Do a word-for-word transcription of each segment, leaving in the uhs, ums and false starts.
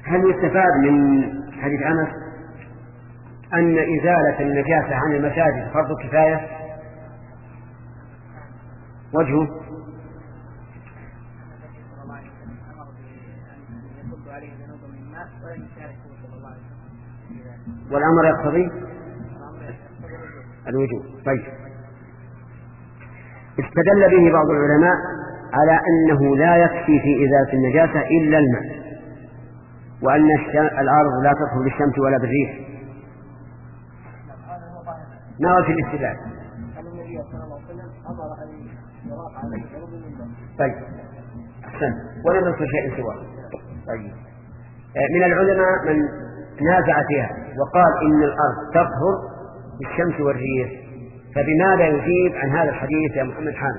هل يستفاد من حديث أنس أن إزالة النجاسة عن المساجد فرض كفاية؟ وجهه والأمر يقتضي الوجوب. طيب، استدل به بعض العلماء على أنه لا يكفي في إزالة النجاسة إلا الماء، وأن الأرض لا تطهر بالشمس ولا بالريح. ما وجه الاستدلال؟ طيب أحسن، ولم يذكر شيء سواه. طيب، من العلماء من نازع فيها وقال إن الأرض تطهر بالشمس والريح، فبماذا يجيب عن هذا الحديث يا محمد حامد؟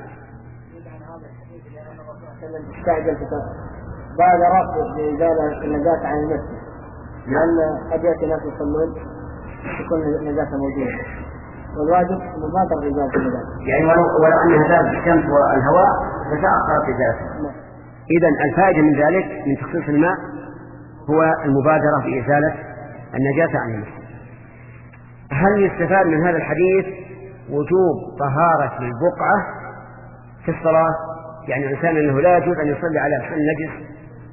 استعجل بعد رفض لإزالة النجاسة عن المسجد، لأن قد يأتي ناس يصلون تكون النجاسة موجودة، والواجب أنه ما ترى إزالة النجاسة، يعني ولو, ولو أنها زالت بالشمس والهواء فتأخرت إزالتها. إذن الفائدة من ذلك من تخصيص الماء هو المبادرة في إزالة النجاسة عن المسجد. هل يستفاد من هذا الحديث وجوب طهارة البقعة في الصلاة؟ يعني الإنسان أنه لا يجوز أن يصلي على محل نجس.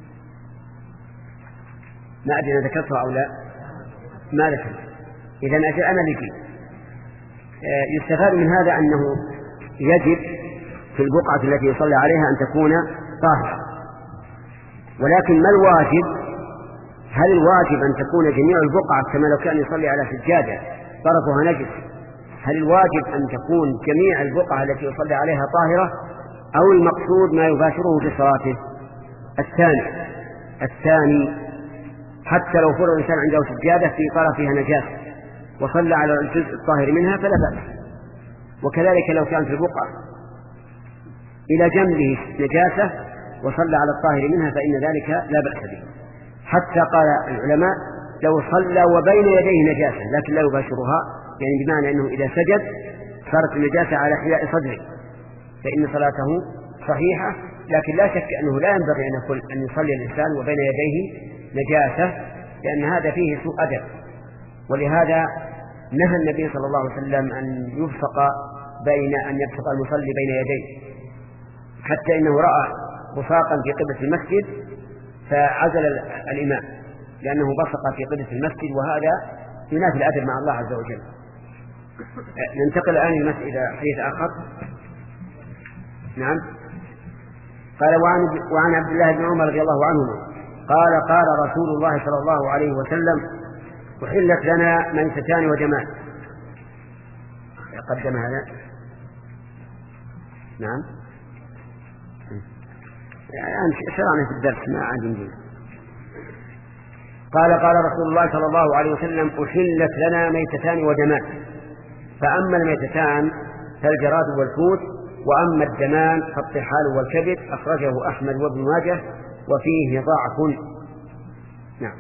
ما أدري أنا ذكرتها أو لا، ما ذكرت. إذن أجل أنا لكي يستفاد من هذا أنه يجب في البقعة التي يصلي عليها أن تكون طاهرة، ولكن ما الواجب؟ هل الواجب أن تكون جميع البقعة كما لو كان يصلي على سجادة طرفها نجس؟ هل الواجب أن تكون جميع البقعة التي يصلي عليها طاهرة، أو المقصود ما يباشره في صلاته؟ الثاني الثاني حتى لو فرض الإنسان عنده سجادة في طرفها نجاسة وصلى على الجزء الطاهر منها فلا بأس، وكذلك لو كان في البقعة إلى جنبه نجاسة وصلى على الطاهر منها فإن ذلك لا بأس به. حتى قال العلماء لو صلى وبين يديه نجاسة لكن لا يباشرها، يعني بمعنى أنه إذا سجد صارت النجاسة على حياء صدره فإن صلاته صحيحة، لكن لا شك أنه لا ينبغي أن يقول أن يصلي الإنسان وبين يديه نجاسة، لأن هذا فيه سوء أدب. ولهذا نهى النبي صلى الله عليه وسلم أن يبصق بين أن يبصق المصلي بين يديه، حتى إنه رأى بصاقا في قبلة المسجد فعزل الإمام لأنه بصق في قبلة المسجد، وهذا ينافي الأدب مع الله عز وجل. ننتقل الآن إلى حديث آخر. نعم. قال وعن, وعن عبد الله بن عمر رضي الله عنهما قال قال رسول الله صلى الله عليه وسلم أحلت لنا ميتتان ودمان. قدم هذا. نعم. يعني شرعنا في الدرس ما عاد نجيب. قال قال رسول الله صلى الله عليه وسلم أحلت لنا ميتتان ودمان، فأما الميتتان فالجراد والفوت، وأما الدمان فالطحال والكبد. أخرجه أحمد وابن ماجه وفيه ضعف. نعم.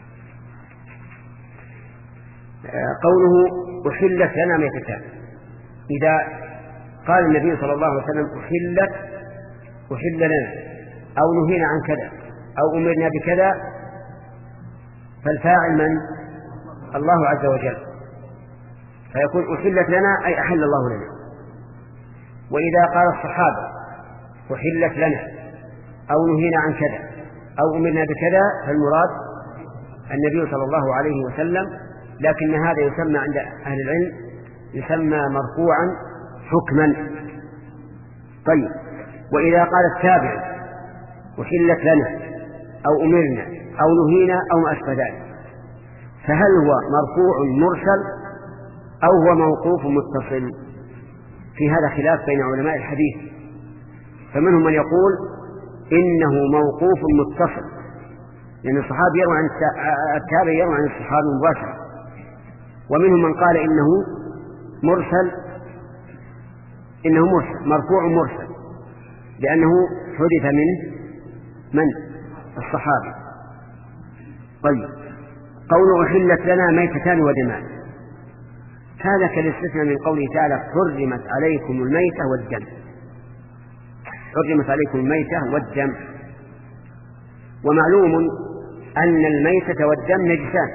قوله أحلت لنا ميتتان، إذا قال النبي صلى الله عليه وسلم أحلت أحل لنا أو نهينا عن كذا أو أمرنا بكذا، فالفاعل من؟ الله عز وجل، فيكون أحلت لنا أي أحل الله لنا. وإذا قال الصحابة أحلت لنا أو نهينا عن كذا أو أمرنا بكذا فالمراد النبي صلى الله عليه وسلم، لكن هذا يسمى عند أهل العلم يسمى مرفوعا حكما. طيب، وإذا قال التابع أحلت لنا أو أمرنا أو نهينا أو ما أشبه ذلك، فهل هو مرفوع مرسل أو هو موقوف متصل؟ في هذا خلاف بين علماء الحديث، فمنهم من يقول إنه موقوف متصل، لأن الصحابي يروي عن التابع يروي عن الصحابي مباشرة، ومنهم من قال إنه مرسل إنه مرسل مرفوع مرسل لأنه حدث منه من؟ الصحابي. طيب، قوله أحلت لنا ميتتان ودمان، هذا كالاستثناء من قوله تعالى حرمت عليكم الميتة والدم. حرمت عليكم الميتة والدم، ومعلوم أن الميتة والدم نجسان،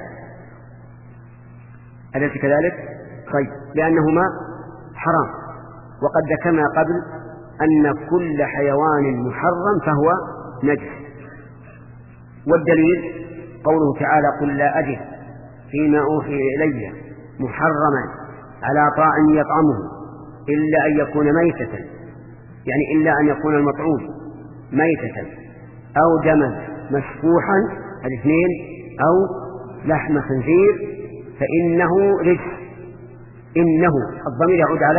أليس كذلك؟ طيب، لأنهما حرام، وقد ذكرنا قبل أن كل حيوان محرم فهو نجس. والدليل قوله تعالى: قل لا أجد فيما أوحي إلي محرما على طاعم يطعمه إلا أن يكون ميتة، يعني إلا أن يكون المطعوم ميتة أو دما مسفوحا الاثنين أو لحم خنزير فإنه رجس. إنه الضمير يعود على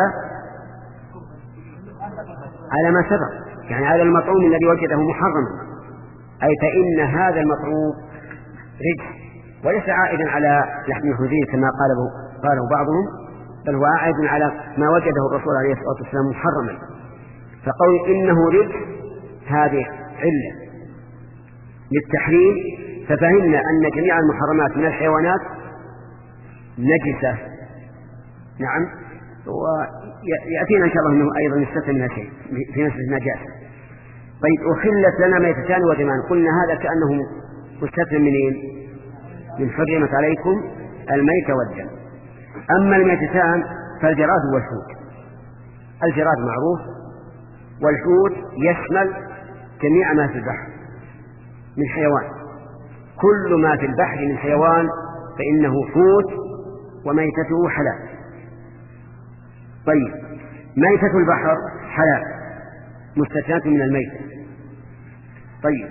على ما سبق، يعني على المطعوم الذي وجده محرما، أي فإن هذا المطعوم رجس، وليس عائدا على لحم الخنزير كما قاله قاله بعضهم، بل هو عائد على ما وجده الرسول عليه الصلاة والسلام محرما. فقول إنه رجس هذه علة للتحريم، ففهمنا أن جميع المحرمات من الحيوانات نجسة. نعم، ويأتينا إن شاء الله أنه أيضا يستثنى منها شيء في نفس النجاسة. طيب، أخلت لنا ميتتان ودمان، قلنا هذا كأنه مستثنى منين؟ من حرمت عليكم الميت والدم. أما الميتتان فالجراد والحوت. الجراد معروف، والحوت يشمل جميع ما في البحر من حيوان، كل ما في البحر من حيوان فإنه حوت وميتته حلال. طيب، ميتة البحر حلال مستثناة من الميتة. طيب،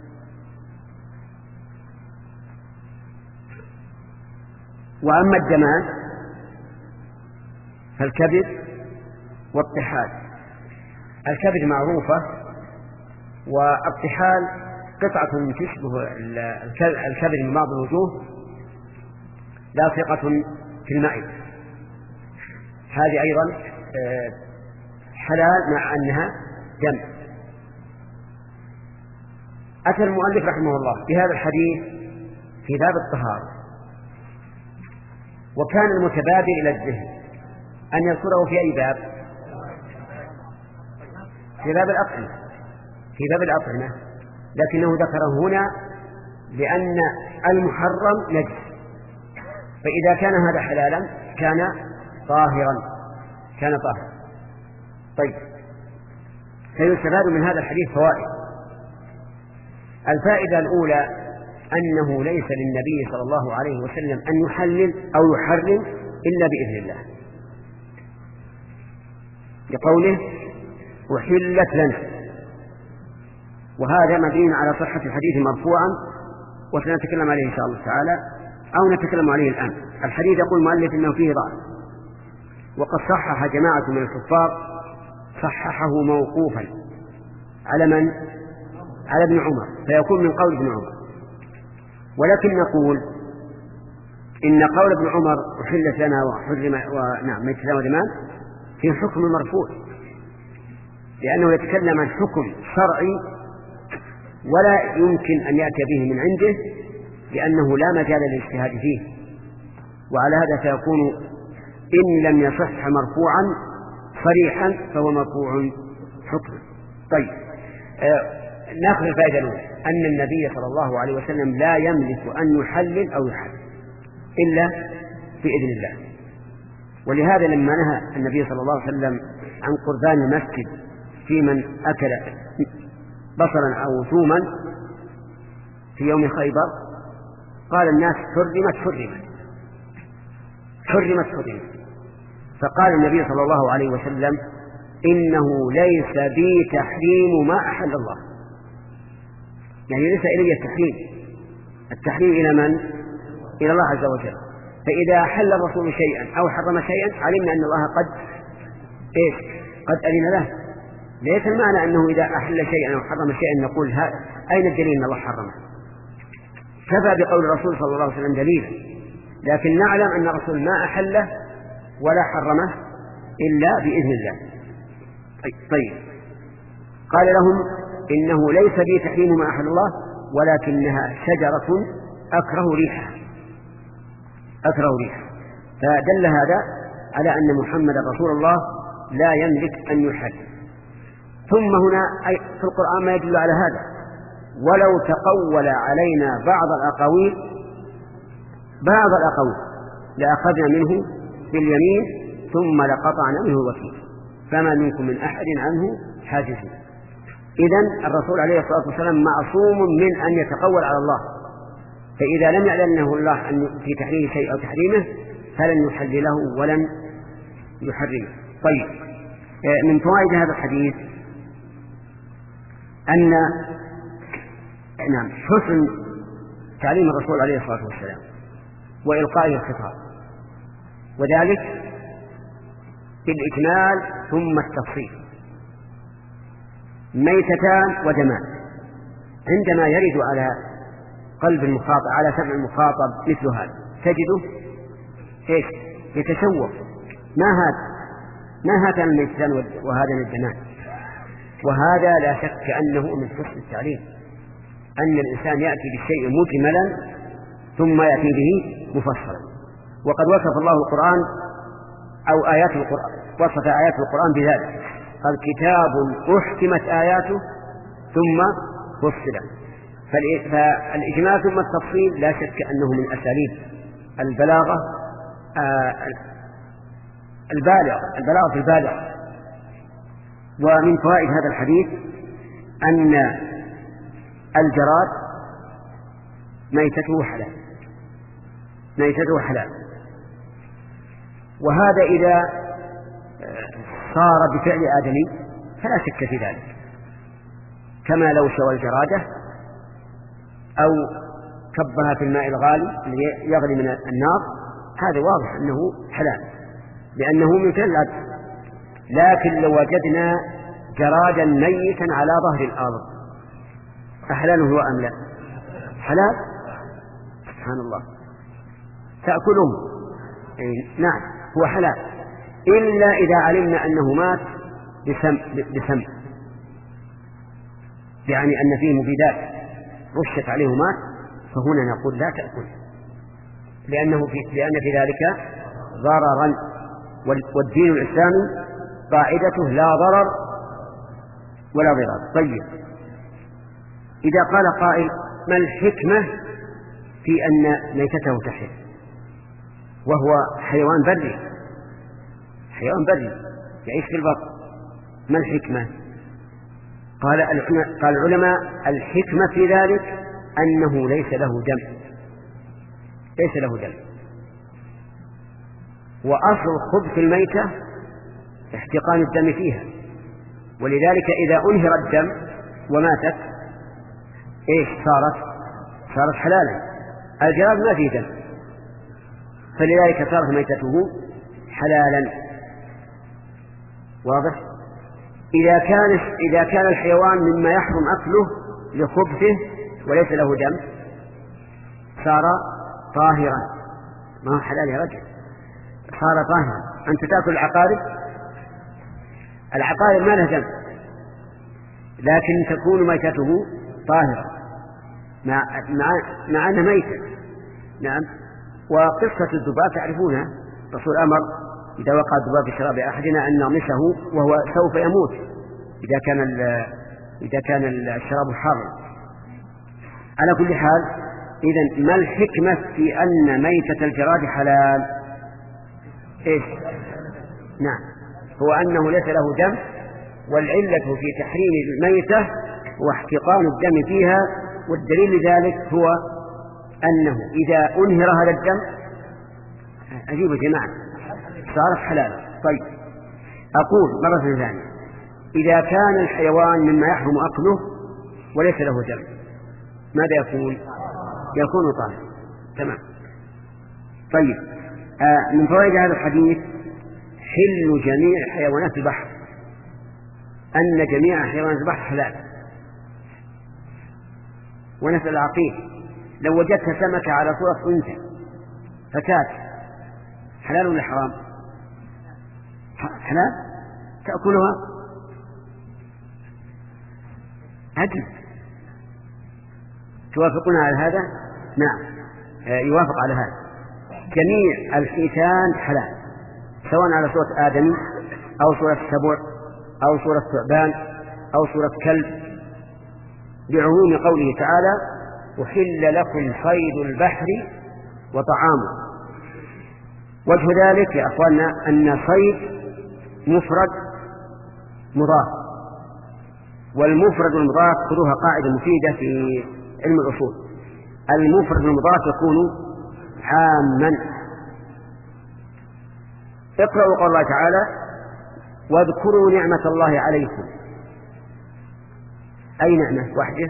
وأما الدمان فالكبد والطحال. الكبد معروفة، والطحال قطعة تشبه الكبد من بعض الوجوه لاصقة في المعدة، هذه أيضا حلال مع أنها دم. أتى المؤلف رحمه الله بهذا الحديث في باب الطهارة، وكان المتبادر إلى الذهن أن يذكره في أي باب؟ في باب الأطعمة، في باب الأطعمة، لكنه ذكره هنا لأن المحرم نجس، فإذا كان هذا حلالا كان طاهرا كان طاهرا. طيب، فيستفاد من هذا الحديث فوائد. الفائدة الأولى أنه ليس للنبي صلى الله عليه وسلم أن يحلل أو يحرم إلا بإذن الله، لقوله أحلت لنا، وهذا مبين على صحة الحديث مرفوعا، وسنتكلم عليه إن شاء الله تعالى أو نتكلم عليه الآن. الحديث يقول المؤلف إنه فيه ضعف، وقد صحح جماعة من الكفار، صححه موقوفا على من؟ على ابن عمر، فيكون من قول ابن عمر. ولكن نقول إن قول ابن عمر أحلت لنا وحرم ونعم ميتة ودمان في حكم مرفوع، لأنه يتكلم عن حكم شرعي ولا يمكن أن يأتي به من عنده، لأنه لا مجال للاجتهاد فيه، وعلى هذا سيكون إن لم يصح مرفوعا صريحا فهو مرفوع حكما. طيب، آه ناخذ الفائدة الأولى أن النبي صلى الله عليه وسلم لا يملك أن يحلل أو يحرم إلا بإذن الله. ولهذا لما نهى النبي صلى الله عليه وسلم عن قربان المسجد في من أكل بصلا أو ثوما في يوم خيبر قال الناس حرمت حرمت حرمت حرمت فقال النبي صلى الله عليه وسلم إنه ليس بي تحريم ما أحل الله، يعني ليس إلي التحريم، التحريم إلى من؟ إلى الله عز وجل. فإذا أحل الرسول شيئا أو حرم شيئا علمنا أن الله قد إيش؟ قد أذن له. ليس المعنى أنه إذا أحل شيئا أو حرم شيئا نقول أين الدليل أن الله حرمه؟ كفى بقول الرسول صلى الله عليه وسلم دليلا، لكن نعلم أن الرسول ما أحله ولا حرمه إلا بإذن الله. طيب، قال لهم إنه ليس بي تحريم ما أحل الله ولكنها شجرة أكره ريحها أكره ريحها فدل هذا على أن محمد رسول الله لا يملك أن يحرم. ثم هنا في القرآن ما يدل على هذا، ولو تقول علينا بعض الأقاويل بعض الأقاويل لأخذنا منه باليمين ثم لقطعنا منه الوتين فما منكم من أحد عنه حاجزين. إذن الرسول عليه الصلاة والسلام معصوم من أن يتقول على الله، فإذا لم يعلمه الله أن في تحريم شيء أو تحريمه فلن يحلله ولن يحرمه. طيب، من فوائد هذا الحديث أن نعم حسن تعليم الرسول عليه الصلاة والسلام وإلقاء الخطاب، وذلك بالإجمال ثم التفصيل. ميتتان ودمان عندما يرد على قلب المخاطب على سمع المخاطب مثل هذا تجده ايش يتشوف، ما هذا ما هاتان الميتتان وهذا الدمان. وهذا لا شك أنه من حسن التعليم، أن الإنسان يأتي بالشيء مجملا ثم يأتي به مفصلا. وقد وصف الله القرآن أو آيات القرآن وصف آيات القرآن بذلك، قال كتاب أحكمت آياته ثم فصلت. فالإجمال ثم التفصيل لا شك أنه من أساليب البلاغة البالغة البلاغة البالغة. ومن فوائد هذا الحديث أن الجراد ميتته حلال ميتته حلال وهذا إذا صار بفعل آدمي فلا شك في ذلك، كما لو شوى الجرادة أو كبها في الماء الغالي اللي يغلي من النار، هذا واضح أنه حلال لأنه من فعل الآدم. لكن لو وجدنا جرادا ميتا على ظهر الأرض أحلال هو أم لا؟ حلال، سبحان الله، تأكله نعم هو حلال، إلا إذا علمنا أنه مات بسم, بسم يعني أن فيه مبيدات رشت عليه مات، فهنا نقول لا تأكل لأنه في لأن في ذلك ضررا، والدين الإسلامي قاعدته لا ضرر ولا ضرار. طيب، إذا قال قائل ما الحكمة في أن ميتته تحل وهو حيوان بري حيوان بري يعيش في البر، ما الحكمة؟ قال قال العلماء الحكمة في ذلك أنه ليس له دم ليس له دم وأصل خبث الميتة احتقان الدم فيها، ولذلك إذا أنهر الدم وماتت إيش صارت صارت حلالا. الجراد ما فيه دم فلذلك صارت ميتته حلالا. واضح؟ إذا كان إذا كان الحيوان مما يحرم أكله لخبثه وليس له دم صار طاهرا، ما هو حلال يا رجل، صار طاهرا. أنت تأكل العقارب العقارب ما لها دم لكن تكون ميتته طاهرة مع مع مع أنها ميتة. نعم. وقصة الذباب تعرفونها، الرسول أمر إذا وقع الذباب في شراب أحدنا أن نغمسه وهو سوف يموت إذا كان إذا كان الشراب حارا. على كل حال، إذن ما الحكمة في أن ميتة الجراد حلال؟ إيش؟ نعم، هو أنه ليس له دم، والعلة في تحريم الميتة هو احتقان الدم فيها، والدليل لذلك هو أنه إذا أنهر هذا الدم أجيب يا جماعة صارت حلالا. طيب، أقول مرة ثانية إذا كان الحيوان مما يحرم أكله وليس له دم ماذا يكون؟ يكون طاهرا. تمام. طيب، آه من فوائد هذا الحديث حل جميع حيوانات البحر، أن جميع حيوانات البحر حلال. ونسأل العقيل لو وجدت سمكة على صورة أنثى فتاة حلال ولا حرام؟ حلال، تأكلها أكل. توافقون على هذا؟ نعم، يوافق على هذا. جميع الحيتان حلال، سواء على صورة آدمي أو صورة سبع أو صورة ثعبان أو صورة كلب بعموم قوله تعالى أحل لكم صيد البحر وطعامه. وجه ذلك يا أخواننا أن صيد مفرد مضاف، والمفرد المضاف خذوها قاعدة مفيدة في علم الأصول، المفرد المضاف يكون عاما. اقرأوا قول الله تعالى واذكروا نعمة الله عليكم. أي نعمة؟ وحده.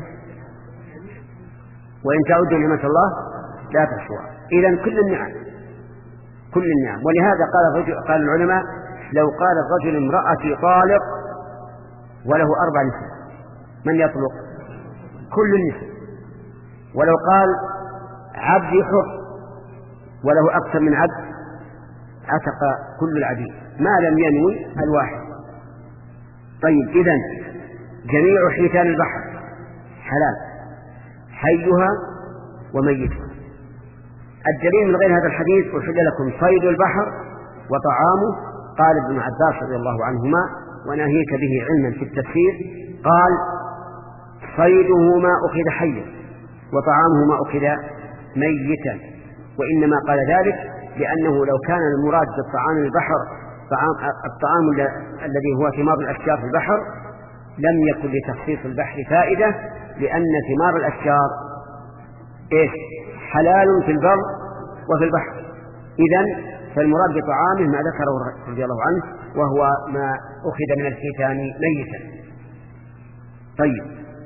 وإن تعودوا نعمة الله لا تحصوها. إذن كل النعم كل النعم. ولهذا قال الرجل قال العلماء لو قال الرجل امرأتي طالق وله أربع نساء من يطلق؟ كل النساء. ولو قال عبدي حر وله أكثر من عبد عتق كل العبيد ما لم ينوي الواحد. طيب إذن جميع حيتان البحر حلال، حيها وميتها. الدليل من غير هذا الحديث أحل لكم صيد البحر وطعامه. قال ابن عباس رضي الله عنهما وناهيك به علما في التفسير، قال صيده ما أخذ حيا وطعامه ما أخذ ميتا، وإنما قال ذلك لأنه لو كان المراد بالطعام البحر طعام الطعام الذي هو ثمار الأشجار في البحر لم يكن لتخصيص البحر فائدة، لأن ثمار الأشجار إيش؟ حلال في البر وفي البحر. إذن فالمراد بطعامه ما ذكره رضي الله عنه وهو ما أخذ من الحيتان ميتا. طيب،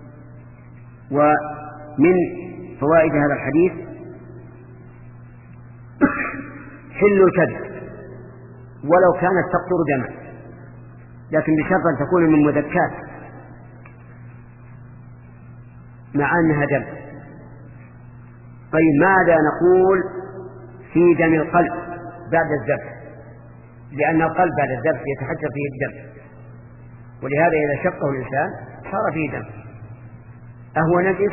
ومن فوائد هذا الحديث حل الكذب ولو كانت تقطر دما، لكن بشرط أن تكون من مذكات مع أنها دم. طيب ماذا نقول في دم القلب بعد الذبح؟ لأن القلب بعد الذبح يتحجر فيه الدم، ولهذا إذا شقه الإنسان صار فيه دم، أهو نجس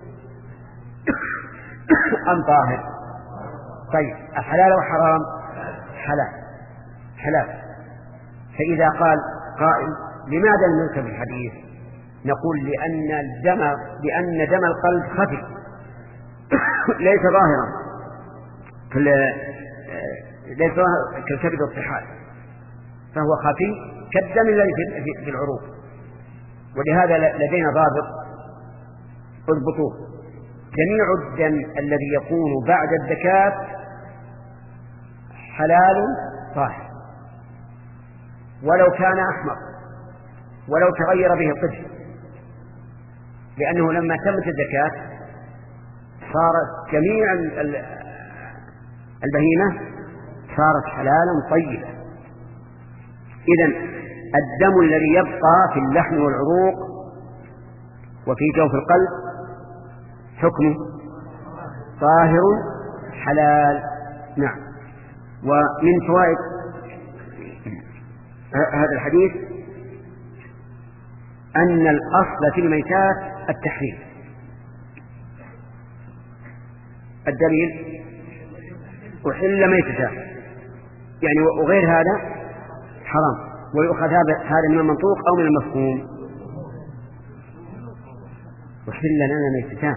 أم طاهر؟ طيب الحلال وحرام؟ حلال حلال. فإذا قال قائل لماذا لم يذكر الحديث؟ نقول لأن الدم لأن دم القلب خفي ليس ظاهرا ليس ظاهر كالكبد والطحال، فهو خفي كالدم الذي في العروق. ولهذا لدينا ضابط اضبطوه: جميع الدم الذي يكون بعد الزكاة حلال طاهر ولو كان أحمر ولو تغير به الطفل، لأنه لما تمت الزكاة صارت جميع البهيمة صارت حلالا طيبا. إذن الدم الذي يبقى في اللحم والعروق وفي جوف القلب حكمه طاهر حلال. نعم. ومن فوائد هذا الحديث أن الأصل في الميتات التحريم. الدليل أحل ميتة، يعني وغير هذا حرام. ويؤخذ هذا من المنطوق أو من المفهوم؟ أحل لنا ميتتان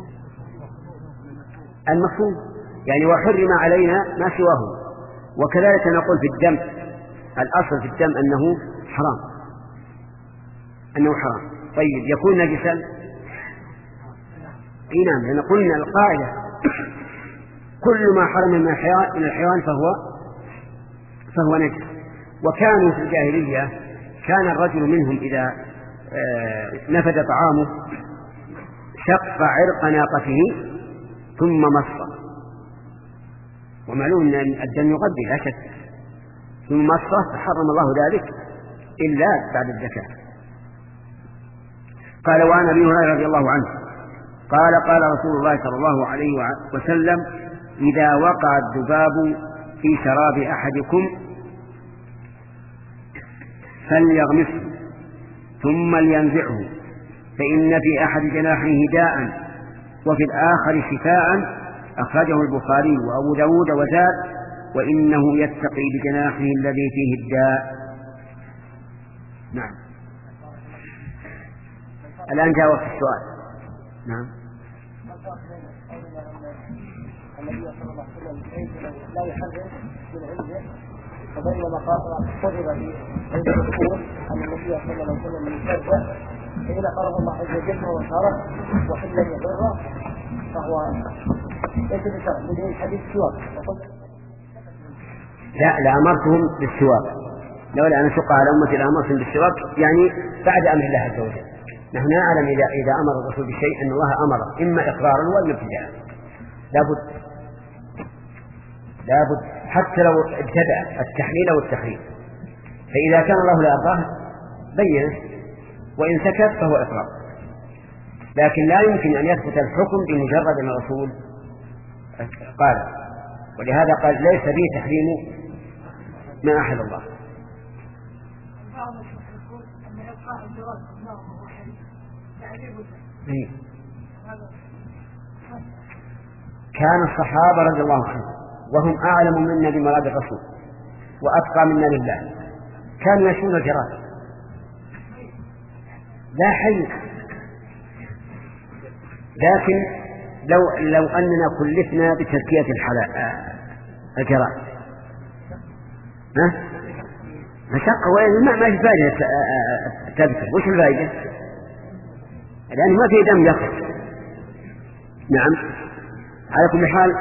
المفهوم، يعني وحرم علينا ما سواه. وكذلك نقول في الدم الأصل في الدم أنه حرام أنه حرام. طيب يكون نجسا؟ اي نعم، لأن قلنا القاعدة كل ما حرم من الحيوان فهو فهو نجس. وكانوا في الجاهلية كان الرجل منهم إذا نفد طعامه شق عرق ناقته ثم مص، ومعلوم أن الدم يغذي لا شك، ثم مصه فحرم الله ذلك إلا بعد الزكاة. قال: وعن أبي هريرة رضي الله عنه قال: قال رسول الله صلى الله عليه وسلم: إذا وقع الذباب في شراب أحدكم فليغمسه ثم لينزعه، فإن في أحد جناحيه داء وفي الآخر شفاء. أخرجه البخاري وأبو داود وزاد: وإنه يتقي بجناحه الذي فيه الداء. نعم. الآن جاء وقت السؤال. نعم. النبي صلى الله عليه وسلم لا يحرم من عنده، فبينما قرر في عند الدخول أن النبي صلى الله عليه وسلم يسترجع حين قرر الله عز وجل وشرع وحلا يضره، فهو ليس بشرع بدون حديث سواك. لا لأمرتهم بالسواك، لولا أن أشق على أمتي لأمرتهم بالسواك، يعني بعد أمر الله عز وجل. نحن نعلم إذا إذا أمر الرسول بشيء أن الله أمره إما إقرارا وإما ابتداء، لابد لابد حتى لو ابتدأ التحليل أو التحريم، فإذا كان الله لا يرضاه بينه، وإن سكت فهو إقرار. لكن لا يمكن أن يثبت الحكم بمجرد أن الرسول قال، ولهذا قال ليس به تحريم ما أحل الله. كان الصحابة رضي الله عنهم وهم أعلم منا بمراد الرسول وأتقى منا لله كانوا يشون الجراد لا حي. لكن لو لو أننا كلفنا بتزكية الجراد ها مشقة، وين ما ما في فائدة تذكر. وش الفائدة؟ لأنه ما في دم يخرج. نعم. على كل حال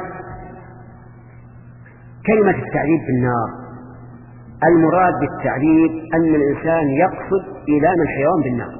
كلمة التعذيب بالنار المراد بالتعذيب أن الإنسان يقصد إيلام الحيوان بالنار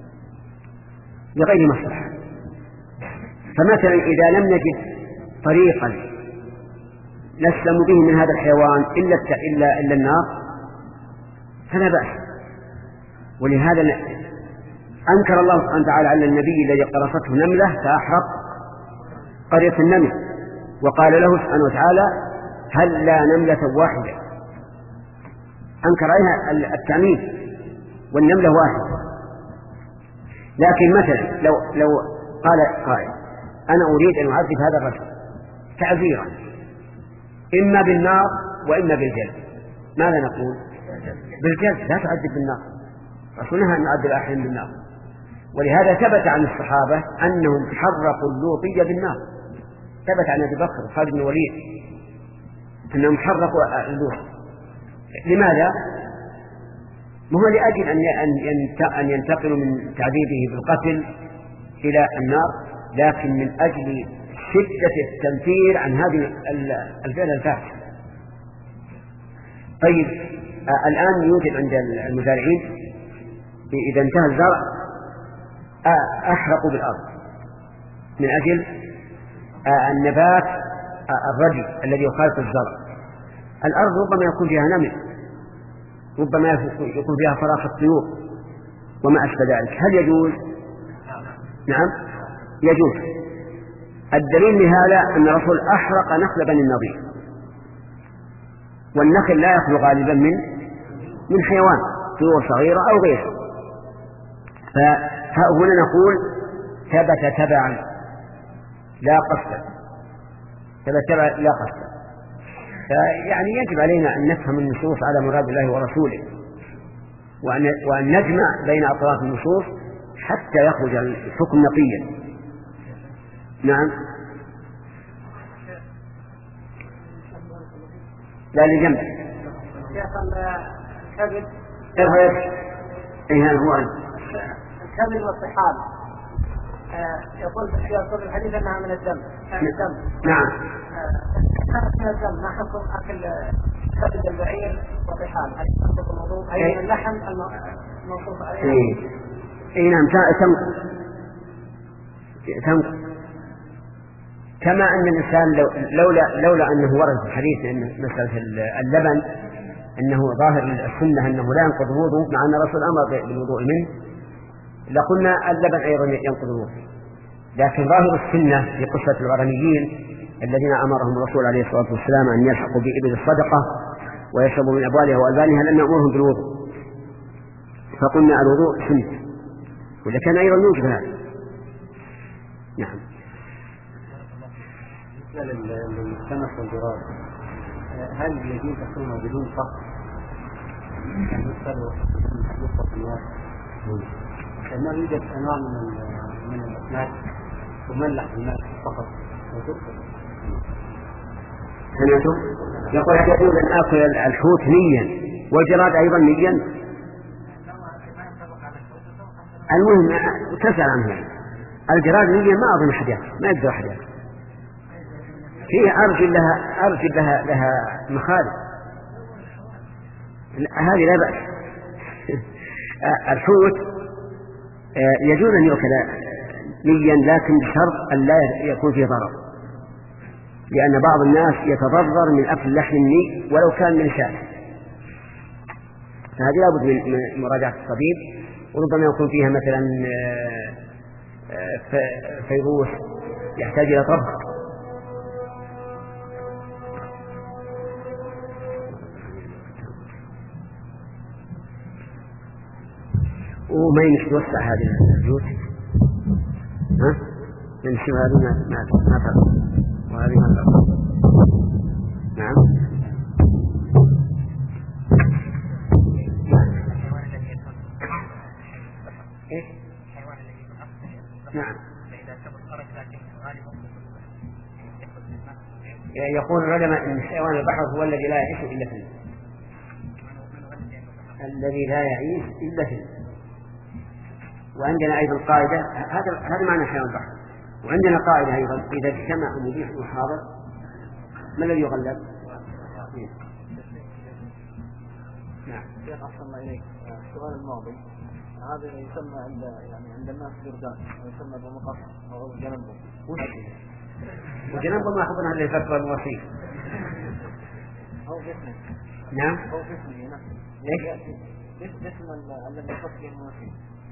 لغير مصلحة. فمثلا إذا لم نجد طريقا نسلم به من هذا الحيوان إلا إلا إلا النار فلا بأس. ولهذا أنكر الله سبحانه وتعالى على النبي الذي قرصته نملة فأحرق قرية النمل، وقال له سبحانه وتعالى هل لا نملة واحدة، أنكر عليها التعميم والنملة واحدة. لكن مثلا لو لو قال قائل أنا أريد أن أعذب هذا الرجل تعذيرا إما بالنار وإما بالجلد، ماذا نقول؟ بالجلد، لا تعذب بالنار. رسولنا أن نعذب الآخرين بالنار. ولهذا ثبت عن الصحابة أنهم حرقوا اللوطية بالنار، ثبت عن أبي بكر وخالد بن الوليد أنهم حرقوا اللوط. لماذا؟ مو لأجل أن ينتقلوا من تعذيبه بالقتل إلى النار، لكن من أجل شدة التنفير عن هذه الفعل الفاحش. طيب الآن يوجد عند المزارعين إذا انتهى الزرع أحرقوا بالأرض من أجل النبات الردي الذي يخالط الزرع. الأرض ربما يكون فيها نمل، ربما يكون فيها فراخ الطيور وما أشبه ذلك. هل يجوز؟ نعم يجوز. الدليل لهذا أن الرسول أحرق نخل بني النضير، والنخل لا يخلو غالبا من من حيوان طيور صغيرة أو غيره. فهنا نقول ثبت تبعا لا قصدا، ثبت تبعا لا قصدا. فيعني يجب علينا أن نفهم النصوص على مراد الله ورسوله، وأن, وأن نجمع بين أطراف النصوص حتى يخرج الحكم نقيا. نعم. لا لجنب الكبد ايه هو الكبد والطحال يقول في أصول الحديث أنها من الدم. الدم نعم كانت من الدم. ما حكم أكل كبد البعير والطحال؟ هل يسقط الموضوع أي من اللحم الموصوف عليه؟ ايه اي نعم تم تم كما أن الإنسان لو لولا لولا أنه ورد في الحديث أن مسألة اللبن أنه ظاهر السنة أنه لا ينقض الوضوء، مع أن الرسول أمر بالوضوء منه، لقلنا اللبن أيضا ينقض الوضوء. لكن ظاهر السنة في قصة الغرنيين الذين أمرهم الرسول عليه الصلاة والسلام أن يلحقوا بإبل الصدقة ويشربوا من أبوالها وألبانها لم يأمرهم بالوضوء، فقلنا الوضوء سنة، ولكن أيضا يوجب هذا. نعم. للسمك والجراد هل يجوز تكون بدون فقر؟ يعني يصطاد في الماء، ما يوجد أنواع من من الأسماك تملح الماء فقط. سمعتم؟ يقول يجوز أن آكل الحوت نيا والجراد أيضا نيا. المهم تسأل عنه يعني. الجراد نيا ما أظن أحد يأكل، ما يقدر أحد يأكل. فيه أرجل لها أرجل لها لها مخالب، هذه لا بأس. الحوت يجوز أن يؤكل نيا لكن بشرط أن لا يكون فيه ضرر، لأن بعض الناس يتضرر من أكل اللحم الني ولو كان من شاة، فهذه لابد من مراجعة الطبيب، وربما يكون فيها مثلا فيروس يحتاج إلى طبخ. وما يمكن توسع هذه البيوت، ها؟ نمشي هذه ما ما ما تغير وهذه ما تغير. نعم. إيه؟ نعم. يقول العلماء أن حيوان البحر هو الذي لا يعيش إلا فيه، الذي لا يعيش إلا فيه. وعندنا أيضا قاعدة، هذا هذا معنى حيوان البحر. وعندنا قاعدة أيضا إذا اجتمع مبيح وحاضر ما الذي يغلب؟ نعم. شيخ أحسن الله إليك، السؤال الماضي هذا يسمى عند يعني عند الناس جردان، يسمى بمقص أو جنبه. وجنبه ما حضرنا إلا الفتوى الوصية. أو جسمه. نعم. أو جسمه نعم. ليش؟ جسم الذي يخص به الموسيقى.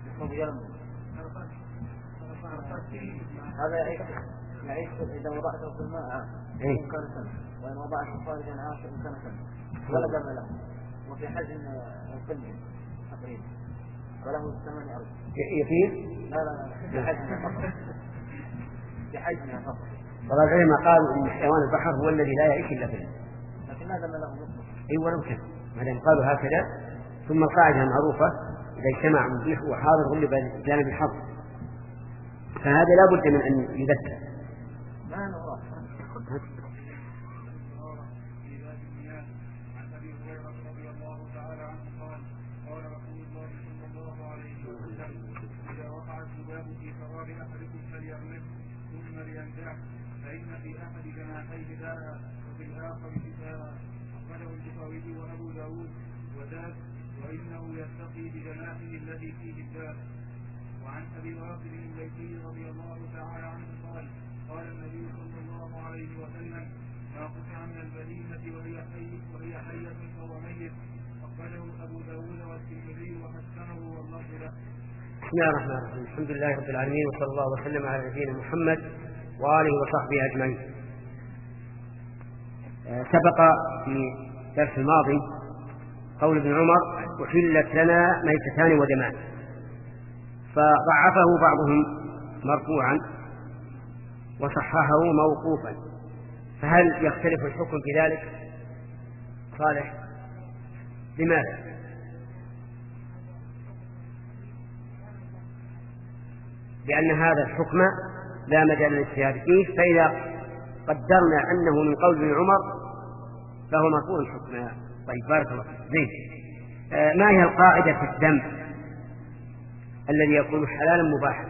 هذا يعيش يعيش إذا وضعته في الماء إمكان سنة، وإن وضعته خارجا عاش إمكان سنة ولا دم له، وفي حجم القلب تقريبا وله ثمانية أرض. يطير؟ لا لا لا في حجمه فقط، في حجمه فقط. والله العلماء قالوا إن حيوان البحر هو الذي لا يعيش إلا فيه، لكن لا دم له مطلق. أي ولو كان ما دام قالوا هكذا. ثم القاعدة المعروفة إذا اجتمع مبيح وحاضر غلب جانب الحظ، فهذا لا بد من أن يذكر. ما نراه. عن أبي هريرة رضي الله تعالى عنه قال قال رسول الله صلى الله عليه وسلم إذا وقع الذباب في شراب أحدكم فليغمس ثم لينزعه فإن في أحد جناحيه داء وفي الآخر شفاء. أخرجه البخاري وأبو داود وزاد وإنه يستقي بجناحه الذي فيه الداء. وعن أبي واقد الليثي رضي الله تعالى عنه قال قال النبي صلى الله عليه وسلم ما قطع من البهيمة وهي حية وهي حية فهو ميت. أخرجه أبو داود والترمذي وحسنه واللفظ له. بسم الله الرحمن الرحيم، الحمد لله رب العالمين، وصلى الله وسلم على نبينا محمد وآله وصحبه أجمعين. سبق في الدرس الماضي قول ابن عمر أحلت لنا ميتتان ودمان، فضعفه بعضهم مرفوعا وصححه موقوفا، فهل يختلف الحكم في ذلك؟ صالح، لماذا؟ لأن هذا الحكم لا مجال للاجتهاد فيه، فإذا قدرنا أنه من قول ابن عمر فهو مرفوع الحكم. طيب بارك الله زين. آه ما هي القاعدة في الدم الذي يكون حلالا مباحا؟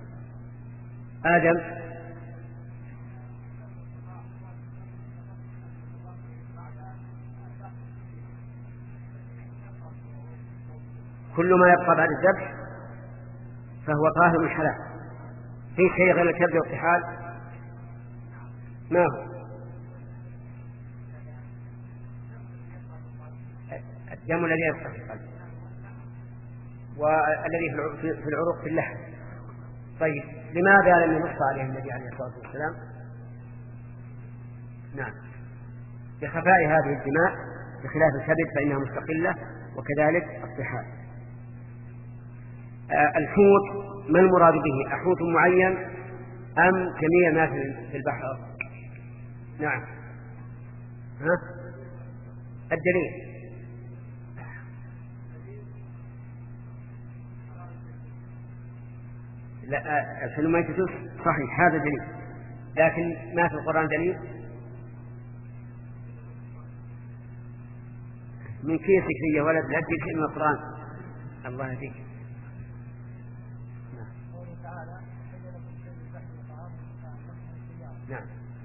آدم. كل ما يبقى بعد الذبح فهو طاهر حلال. في شيء غير الكبد والطحال ما هو؟ الدم الذي يبقى في القلب والذي في العروق في اللحم. طيب لماذا لم ينص عليه النبي عليه الصلاة والسلام؟ نعم، بخفاء هذه الدماء بخلاف الكبد فإنها مستقلة، وكذلك الطحال. آه الحوت ما المراد به؟ أحوت معين أم جميع ما في البحر؟ نعم. ها؟ الدليل لا الفيلوميتوس صحيح هذا دليل، لكن ما في القرآن دليل. من كيسك في ولد لا تجيب شيء من القرآن. الله يهديك. نعم.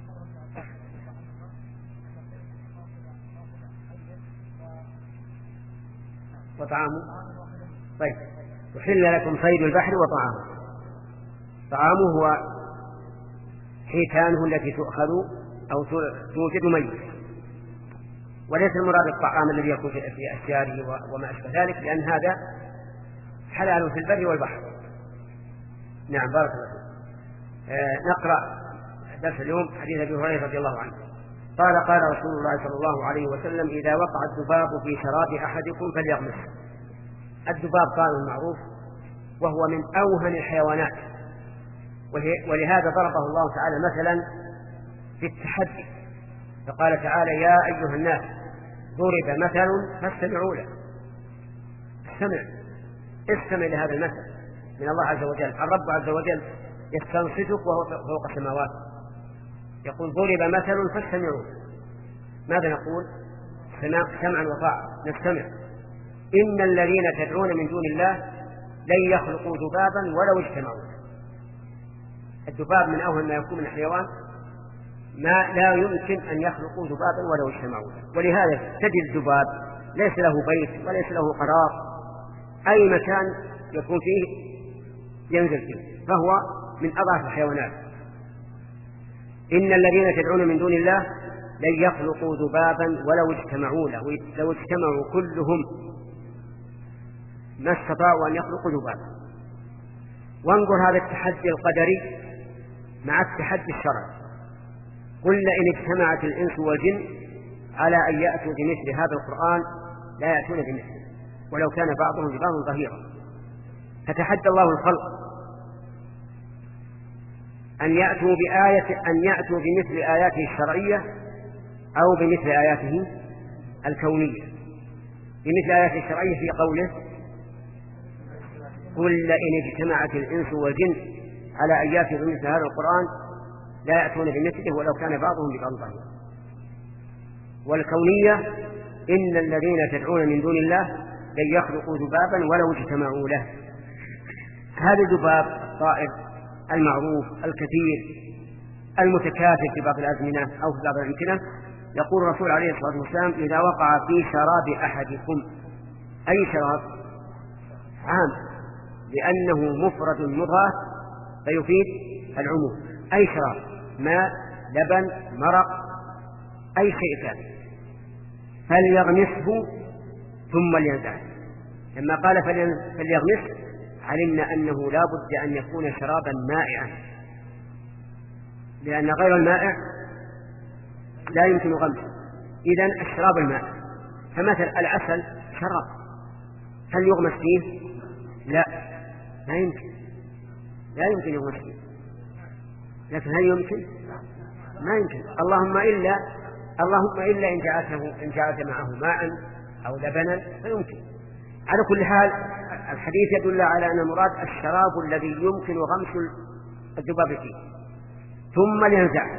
وطعامه طيب. وحل لكم صيد البحر وطعامه. طعامه هو حيتانه التي تؤخذ أو توجد ميت، وليس المراد الطعام الذي يكون في أشجاره وما أشبه ذلك، لأن هذا حلال في البر والبحر. نعم بارك الله فيك. آه نقرأ درس اليوم حديث أبي هريرة رضي الله عنه قال قال رسول الله صلى الله عليه وسلم: إذا وقع الذباب في شراب أحدكم فليغمسه. الذباب قال معروف، وهو من أوهن الحيوانات، ولهذا ضربه الله تعالى مثلا في التحدي، فقال تعالى: يا أيها الناس ضرب مثل فاستمعوا له. استمع استمع لهذا المثل من الله عز وجل. الرب عز وجل يستنصتك وهو فوق السماوات، يقول: ضرب مثل فاستمعوا. ماذا نقول؟ سمعا وطاعة، نستمع. إن الذين تدعون من دون الله لن يخلقوا ذبابا ولو اجتمعوا. الذباب من أوهن ما يكون من الحيوان، ما لا يمكن أن يخلقوا ذبابا ولو اجتمعوا. ولهذا تجد الذباب ليس له بيت وليس له قرار، أي مكان يكون فيه ينزل فيه، فهو من أضعف الحيوانات. إن الذين تدعون من دون الله لن يخلقوا ذبابا ولو اجتمعوا له. لو اجتمعوا كلهم ما استطاعوا أن يخلقوا ذبابا. وانظر هذا التحدي القدري مع التحدي الشرعي. قل إن اجتمعت الإنس والجن على أن يأتوا بمثل هذا القرآن لا يأتون بمثله ولو كان بعضهم ببعض ظهيرا. فتحدى الله الخلق أن يأتوا بآية أن يأتوا بمثل آياته الشرعية أو بمثل آياته الكونية. بمثل آياته الشرعية في قوله: قل إن اجتمعت الإنس والجن على أن يأتوا بمثل هذا القرآن لا يأتون بمثله ولو كان بعضهم ببعض ظهيرا. والكونية: إن الذين تدعون من دون الله لن يخلقوا ذبابا ولو اجتمعوا له. هذا الذباب الطائر المعروف الكثير المتكاثر في بعض الأزمنة أو في بعض الأمكنة، يقول الرسول عليه الصلاة والسلام: إذا وقع في شراب أحدكم. أي شراب؟ عام، لأنه مفرد مضاف فيفيد العموم. أي شراب، ماء، لبن، مرق، أي شيء كان، فليغمسه ثم لينزعه. لما قال فليغمسه علمنا أنه لا بد أن يكون شرابا مائعا، لأن غير المائع لا يمكن غمسه. إذن الشراب المائع. فمثل العسل شراب، هل يغمس فيه؟ لا، لا يمكن لا يمكن يغمس فيه. لكن هل يمكن؟ ما يمكن. اللهم إلا اللهم إلا إن جعلته إن جعلت معه ماء أو لبنا فيمكن. على كل حال الحديث يدل على أن المراد الشراب الذي يمكن غمس الذباب فيه. ثم ينزعه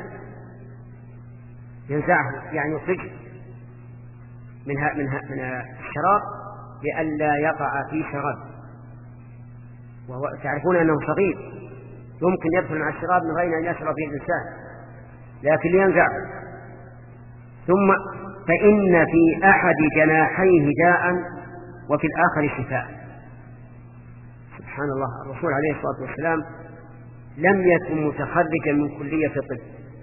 ينزعه يعني يخرجه من من من الشراب لئلا يقع في شراب. وهو تعرفون أنه صغير يمكن يدخل مع الشراب من غير أن يشرب فيه الإنسان، لكن لينزعه. ثم فإن في أحد جناحيه داء وفي الآخر شفاء. سبحان الله، الرسول عليه الصلاة والسلام لم يكن متخرجا من كلية الطب،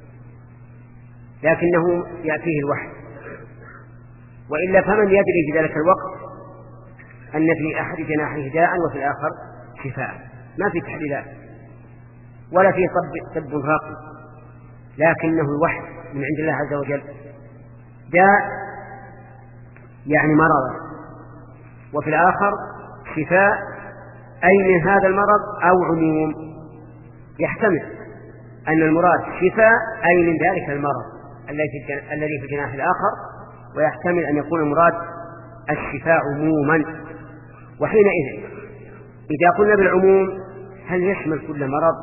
لكنه يأتيه الوحي، وإلا فمن يدري في ذلك الوقت أن في أحد جناحيه داء وفي الآخر شفاء. ما في تحليلات ولا في طب طب راقي، لكنه الوحي من عند الله عز وجل. داء يعني مرض، وفي الآخر شفاء أي من هذا المرض أو عموم. يحتمل أن المراد شفاء أي من ذلك المرض الذي في الجناح الآخر، ويحتمل أن يكون المراد الشفاء عموما. وحينئذ إذا قلنا بالعموم هل يشمل كل مرض؟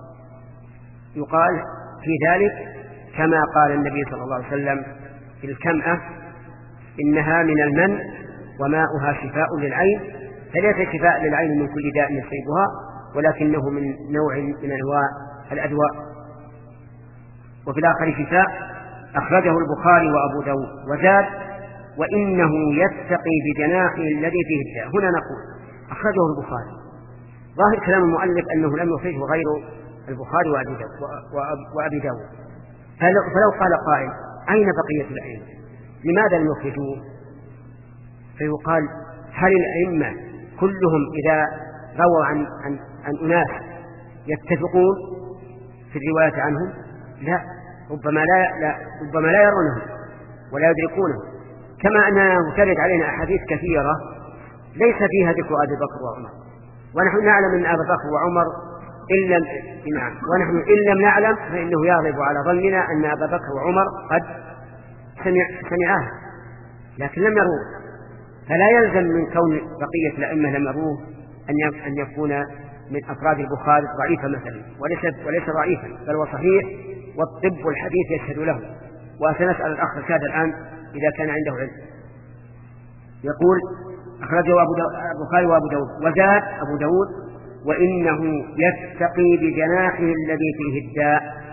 يقال في ذلك كما قال النبي صلى الله عليه وسلم في الكمأة: إنها من المن وماؤها شفاء للعين، فليس شفاء للعين من كل داء يصيبها، ولكنه من نوع من أنواع الأدواء. وفي الآخر شفاء. أخرجه البخاري وأبو داود. وزاد: وإنه يتقي بجناحه الذي فيه الداء. هنا نقول أخرجه البخاري، ظاهر كلام المؤلف أنه لم يخرجه غير البخاري وأبي داود. فلو قال قائل: أين بقية الأئمة؟ لماذا لم يخرجوه؟ فيقال: هل الأئمة كلهم إذا رووا عن, عن, عن أناس يتفقون في الرواية عنهم؟ لا، ربما لا, لا, ربما لا يرونه ولا يدركونه. كما أننا ترد علينا أحاديث كثيرة ليس فيها ذكر أبي بكر وعمر، ونحن نعلم أن أبا بكر وعمر إن لم نعم ونحن إن لم نعلم فإنه يغلب على ظننا أن أبا بكر وعمر قد سمع سمعاه لكن لم يروه. فلا يلزم من كون بقية الأئمة لم يروه أن يكون من أفراد البخاري ضعيفا مثلا، وليس وليس ضعيفا، بل هو صحيح، والطب والحديث يشهد له. وسنسأل الأخ الشاهد الآن إذا كان عنده علم. يقول: أخرجه أبو البخاري وأبو داود. وزاد أبو داود: وإنه يتقي بجناحه الذي فيه الداء.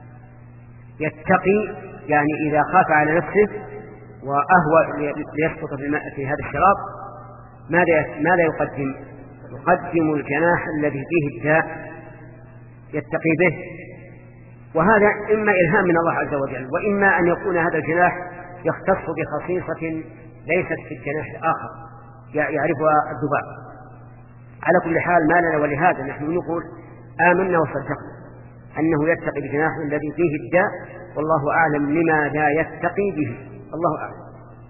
يتقي يعني إذا خاف على نفسه وأهوى ليسقط بالماء في هذا الشراب ماذا ماذا يقدم؟ يقدم الجناح الذي فيه الداء يتقي به. وهذا إما إلهام من الله عز وجل، وإما أن يكون هذا الجناح يختص بخصيصة ليست في الجناح الآخر يعرفها الذباب. على كل حال ما لنا، ولهذا نحن نقول آمنا وصدقنا أنه يتقي بجناحه الذي فيه الداء، والله أعلم لماذا يتقي به، الله أعلم.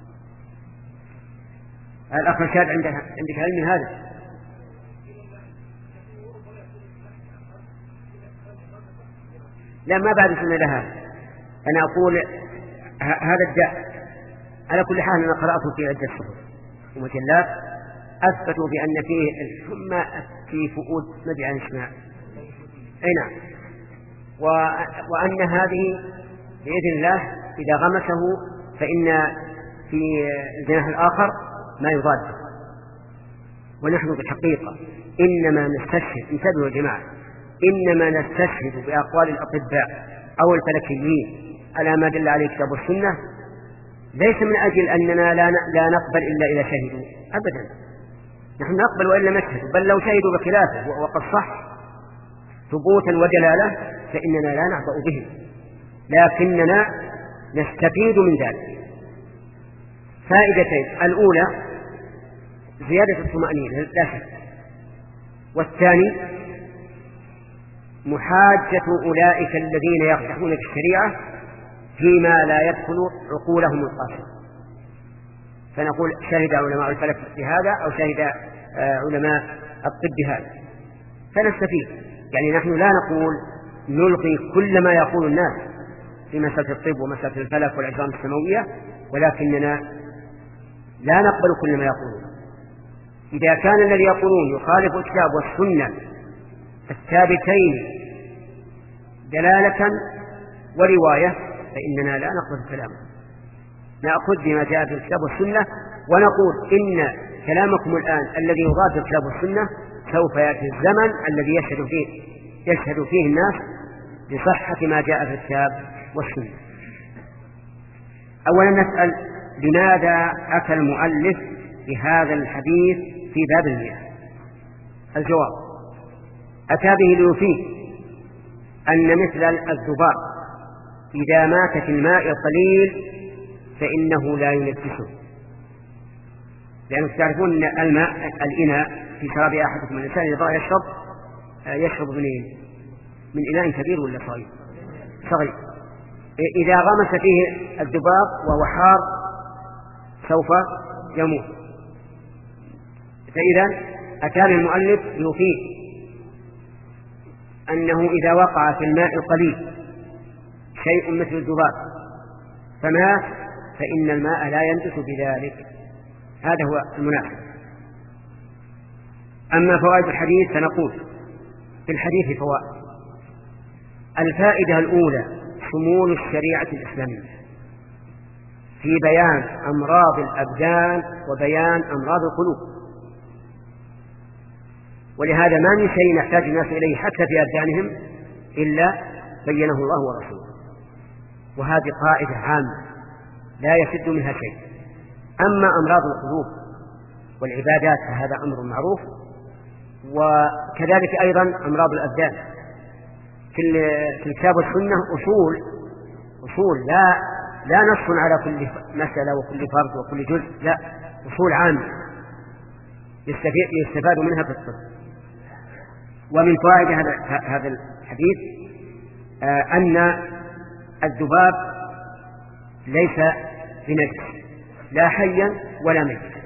الأخ الشاهد عندك عندك علم من هذا؟ لا، ما بعد سنة لها. أنا أقول هذا الداء على كل حال أنا قرأته في عدة صحف ومجلات أثبتوا بأن فيه الحمى في فؤود مدعي عن اسمها أي نعم، وأن هذه بإذن الله إذا غمسه فإن في الجناح الآخر ما يضاد. ونحن بالحقيقة إنما نستشهد، انتبهوا يا جماعة، إنما نستشهد بأقوال الأطباء أو الفلكيين على ما دل عليه الكتاب والسنة، ليس من أجل أننا لا نقبل إلا إذا شهدوا أبدا. نحن نقبل وإلا نشهد، بل لو شهدوا بخلافه وقد صح ثبوتا ودلالة فإننا لا نعبأ به، لكننا نستفيد من ذلك فائدتين: الأولى زيادة الطمأنينة لا شك، والثاني محاجة أولئك الذين يقدحون في الشريعة فيما لا يدخل عقولهم القاصرة. فنقول شهد علماء الفلك بهذا أو شهد علماء الطب بهذا، فنستفيد. يعني نحن لا نقول نلغي كل ما يقول الناس في مسألة الطب ومسألة الفلك والعظام السماوية، ولكننا لا نقبل كل ما يقولون. إذا كان الذي يقولون يخالف الكتاب والسنة الثابتين دلالة ورواية فإننا لا نقبل كلامه، نأخذ بما جاء في الكتاب والسنة ونقول إن كلامكم الآن الذي يضاد الكتاب والسنة سوف يأتي الزمن الذي يشهد فيه يشهد فيه الناس بصحة ما جاء في الكتاب والسنة. أولا نسأل: لماذا أتى المؤلف بهذا الحديث في باب المياه؟ الجواب: أتى به ليفيد أن مثل الذباب إذا مات في الماء القليل فإنه لا ينجسه، لأنكم تعرفون أن الماء الإناء في شراب أحدكم الإنسان إذا يشرب يشرب منين؟ من إناء كبير ولا صغير؟ صغير. إذا غمس فيه الذباب وهو حار سوف يموت. فإذا أتى المؤلف يفيد أنه إذا وقع في الماء القليل شيء مثل الذباب فمات فإن الماء لا ينجس بذلك. هذا هو المناسب. أما فوائد الحديث فنقول: في الحديث فوائد. الفائدة الأولى شمول الشريعة الإسلامية في بيان أمراض الأبدان وبيان أمراض القلوب، ولهذا ما من شيء يحتاج الناس إليه حتى في أبدانهم إلا بينه الله ورسوله، وهذه قاعدة عامة لا يشد منها شيء. أما أمراض القلوب والعبادات فهذا أمر معروف، وكذلك أيضا أمراض الأبدان في الكتاب والسنة أصول أصول لا لا نص على كل مسألة وكل فرد وكل جزء، لا، أصول عامة يستفاد منها في الطب. ومن فوائد هذا الحديث أن الذباب ليس بنجس لا حيا ولا ميتا.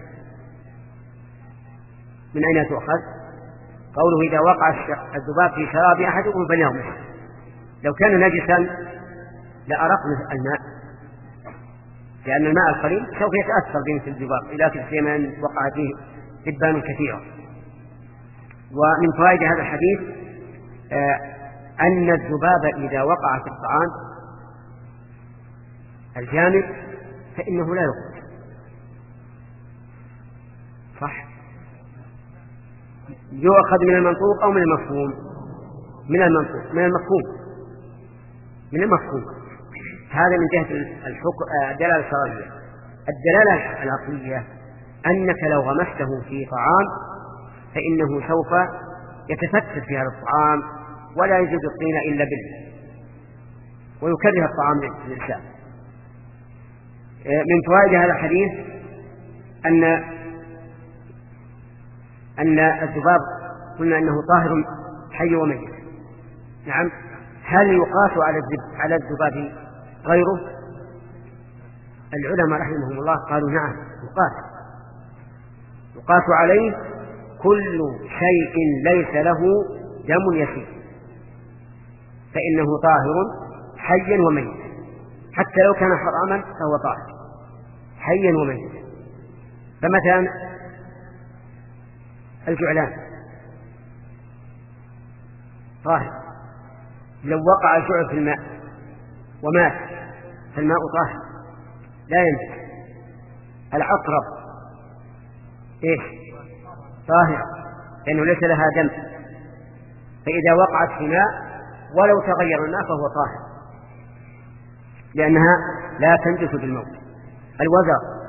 من أين تؤخذ؟ قوله إذا وقع الذباب في شراب أحدكم فليغمسه. لو كان نجسا لأرقنا الماء، لأن الماء القليل سوف يتأثر بمثل الذباب، لكن فيما وقع فيه ذبان كثيرة. ومن فوائد هذا الحديث آه أن الذباب إذا وقع في الطعام الجامد فإنه لا يخرج. صح؟ يؤخذ من المنطوق أو من المفهوم؟ من المنطوق، من المفهوم، من المفهوم. هذا من جهة الحكم الدلالة الشرعية. الدلالة العقلية أنك لو غمسته في طعام فإنه سوف يتفتت في هذا الطعام ولا يجد الطين إلا بالله ويكره الطعام للإنسان. من فوائد هذا الحديث أن أن الذباب قلنا أنه طاهر حي وميت. نعم. هل يقاس على الذباب غيره؟ العلماء رحمهم الله قالوا نعم يقاس يقاس عليه كل شيء ليس له دم يسير فإنه طاهر حيا وميتا، حتى لو كان حراما فهو طاهر حيا وميتا. فمثلا الجعلان طاهر، لو وقع الجعل في الماء ومات فالماء طاهر لا ينجس. العقرب ايش؟ طاهر لأنه ليس لها دم، فإذا وقعت في ماء ولو تغير الماء فهو طاهر لأنها لا تنجس بالموت. الوزغ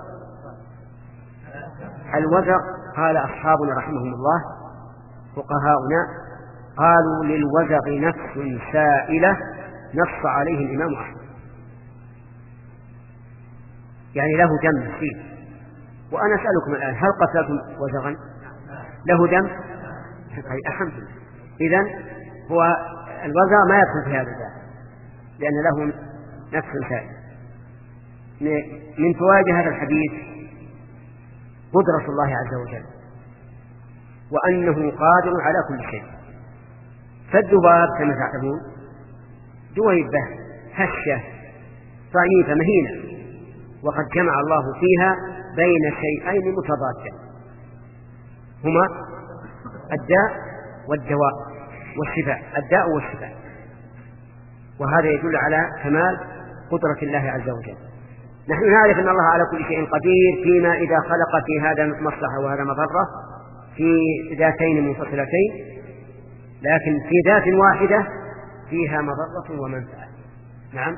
الوزغ قال أصحابنا رحمهم الله فقهاؤنا قالوا للوزغ نفس سائلة نص عليه الإمام أحمد، يعني له دم فيه. وأنا أسألكم الآن هل قتلتم وزغا له دم؟ الحمد لله. إذن هو الوزغ ما يدخل في هذا الباب لأن له نفس سائلة. من فوائد هذا الحديث قدرة الله عز وجل وأنه قادر على كل شيء. فالذباب كما تعلمون دويبة هشة ضعيفة مهينة، وقد جمع الله فيها بين شيئين متضادين هما الداء والدواء والشفاء، الداء والشفاء، وهذا يدل على كمال قدرة الله عز وجل. نحن نعرف أن الله على كل شيء قدير فيما إذا خلق في هذا مصلحة وهذا مضرة في ذاتين منفصلتين، لكن في ذات واحدة فيها مضرة ومنفعة. نعم.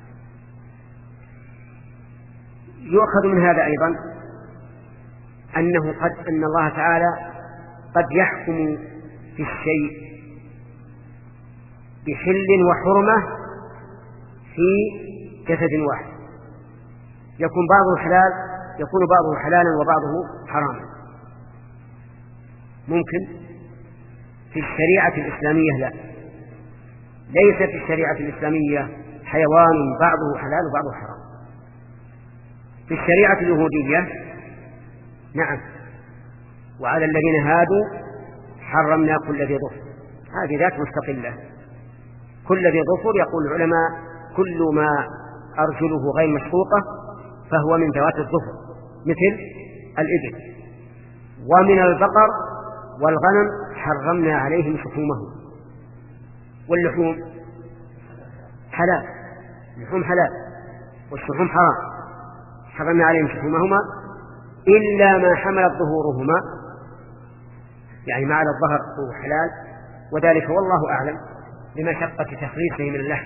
يؤخذ من هذا أيضا أنه قد أن الله تعالى قد يحكم في الشيء بحل وحرمة في جسد واحد، يكون بعضه حلال يكون بعضه حلالا وبعضه حراما. ممكن في الشريعة الإسلامية لا، ليس في الشريعة الإسلامية حيوان بعضه حلال وبعضه حرام. في الشريعة اليهودية نعم، وعلى الذين هادوا حرمنا كل ذي ظفر، هذه ذات مستقلة. كل ذي ظفر يقول العلماء كل ما أرجله غير مشقوقة فهو من ذوات الظفر مثل الإبل. ومن البقر والغنم حرمنا عليهم شحومهم واللحوم حلال، اللحوم حلال والشحوم حرام، حرمنا عليهم شحومهما إلا ما حملت ظهورهما، يعني ما على الظهر هو حلال، وذلك والله أعلم بمشقة تخليصه من اللحم.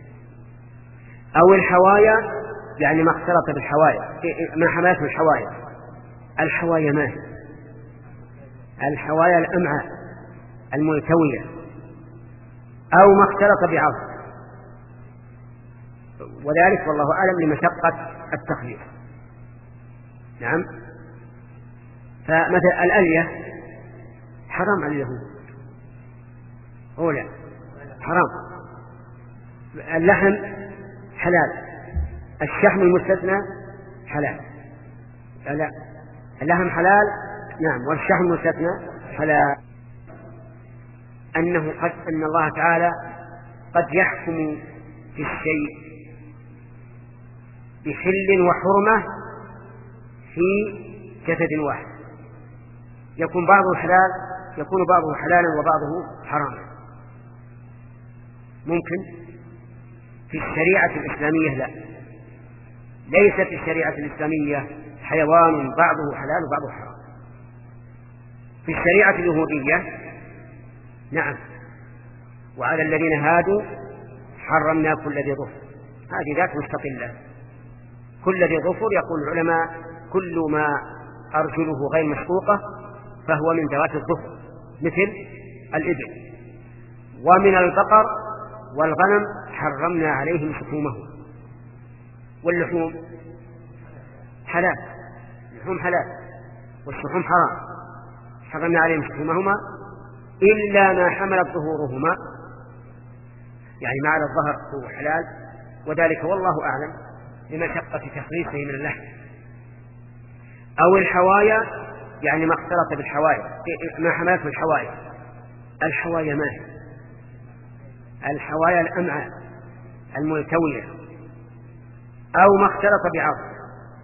أو الحوايا يعني ما اختلط بالحوايا، ما حملته الحوايا. الحوايا ما هي؟ الحوايا الأمعاء الملتوية أو ما اختلط بعظم، وذلك والله أعلم لمشقة التخليص. نعم. فمثل الألية حرام على اليهود، أولا حرام. اللحم حلال، الشحم المستثنى حلال. لا، اللحم حلال نعم، والشحم المستثنى حلال. أنه قد أن الله تعالى قد يحكم في الشيء بحل وحرمة في جسد واحد، يكون بعضه حلال، يكون بعضه حلالا وبعضه حراما. ممكن في الشريعة الإسلامية لا، ليست الشريعة الإسلامية حيوان بعضه حلال وبعضه حرام. في الشريعة اليهودية نعم، وعلى الذين هادوا حرمنا كل ذي ظفر، هذه ذات مستقلة. كل ذي ظفر يقول العلماء كل ما أرجله غير مشقوقة فهو من ذوات الظفر، مثل الإبل. ومن البقر والغنم حرمنا عليهم شحومهم. واللحوم حلال، اللحوم حلال والشحوم حرام، حرمنا عليهم شحومهما إلا ما حملت ظهورهما، يعني ما على الظهر هو حلال، وذلك والله أعلم لمشقة تخليصه من اللحم. أو الحوايا يعني ما اختلط بالحوايا، ما حملته الحوايا. الحوايا ما هي؟ الحوايا الأمعاء الملتوية أو ما اختلط بعظم،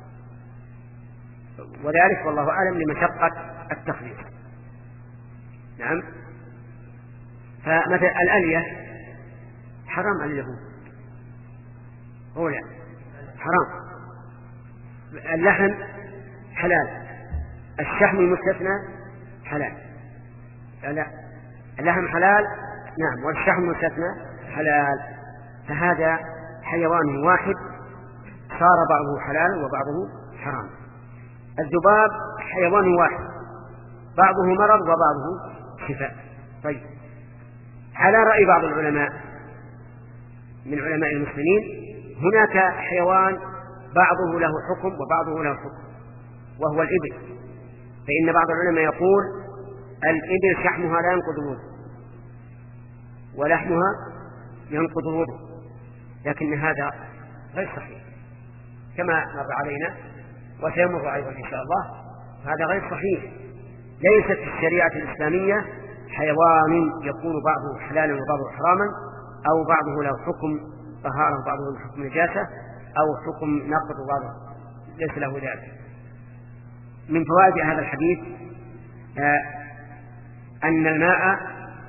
وذلك والله أعلم لمشقة التخليص. نعم. فمثل الألية حرام على اليهود، هو لا حرام. اللحم حلال، الشحم المستثنى حلال. لا، اللحم حلال نعم، والشحم المستثنى حلال. فهذا حيوان واحد صار بعضه حلال وبعضه حرام. الذباب حيوان واحد بعضه مرض وبعضه شفاء. طيب، على رأي بعض العلماء من علماء المسلمين هناك حيوان بعضه له حكم وبعضه له حكم، وهو الإبل. فإن بعض العلماء يقول الإبل شحمها لا ينقض الوضوء ولحمها ينقض الوضوء، لكن هذا غير صحيح كما مر علينا وسيمر أيضا إن شاء الله. هذا غير صحيح. ليست الشريعة الإسلامية حيوان يكون بعضه حلالا وبعضه حراما، أو بعضه له حكم طهارة وبعضه له حكم نجاسة، أو حكم نقض وبعضه ليس له ذلك. من فوائد هذا الحديث آه أن الماء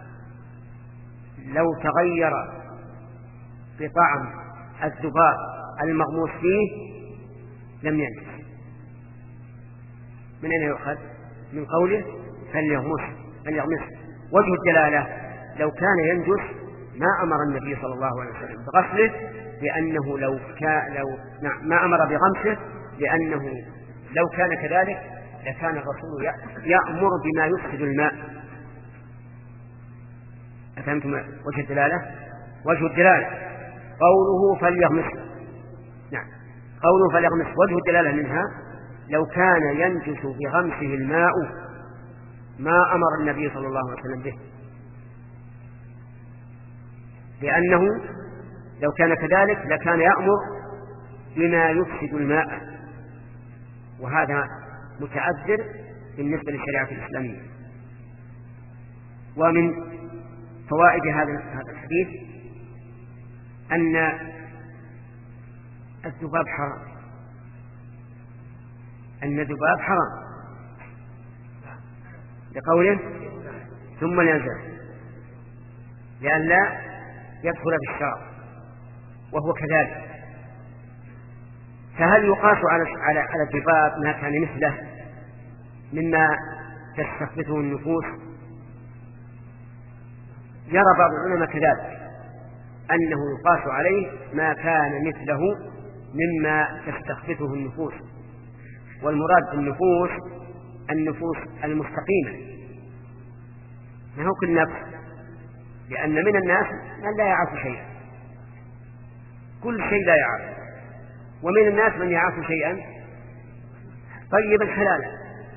لو تغير بطعم الذباب المغموس فيه لم ينجس. من أين يؤخذ؟ من قوله فليغمس فليغمس. وجه الدلالة لو كان ينجس ما أمر النبي صلى الله عليه وسلم بغسله، لأنه لو كان لو نعم ما أمر بغمسه، لأنه لو كان كذلك لكان الرسول يأمر بما يفسد الماء. أفهمتم وجه الدلالة؟ وجه الدلالة قوله فليغمس، نعم قوله فليغمس، وجه الدلالة منها لو كان ينجس بغمسه الماء ما أمر النبي صلى الله عليه وسلم به، لأنه لو كان كذلك لكان يأمر بما يفسد الماء، وهذا متعذر بالنسبة للشريعة الإسلامية. ومن فوائد هذا الحديث أن الذباب حرام، أن الذباب حرام لقوله ثم ينزل، لئلا يدخل في الشرع وهو كذلك. فهل يقاس على على على الضباط ما كان مثله مما تستخبثه النفوس؟ يرى بعض العلماء كذلك أنه يقاس عليه ما كان مثله مما تستخبثه النفوس، والمراد بالنفوس النفوس المستقيمة، ما هو كل نفس، لأن من الناس من لا يعرف شيئا، كل شيء لا يعرف، ومن الناس من يعرف شيئا طيبا حلالا.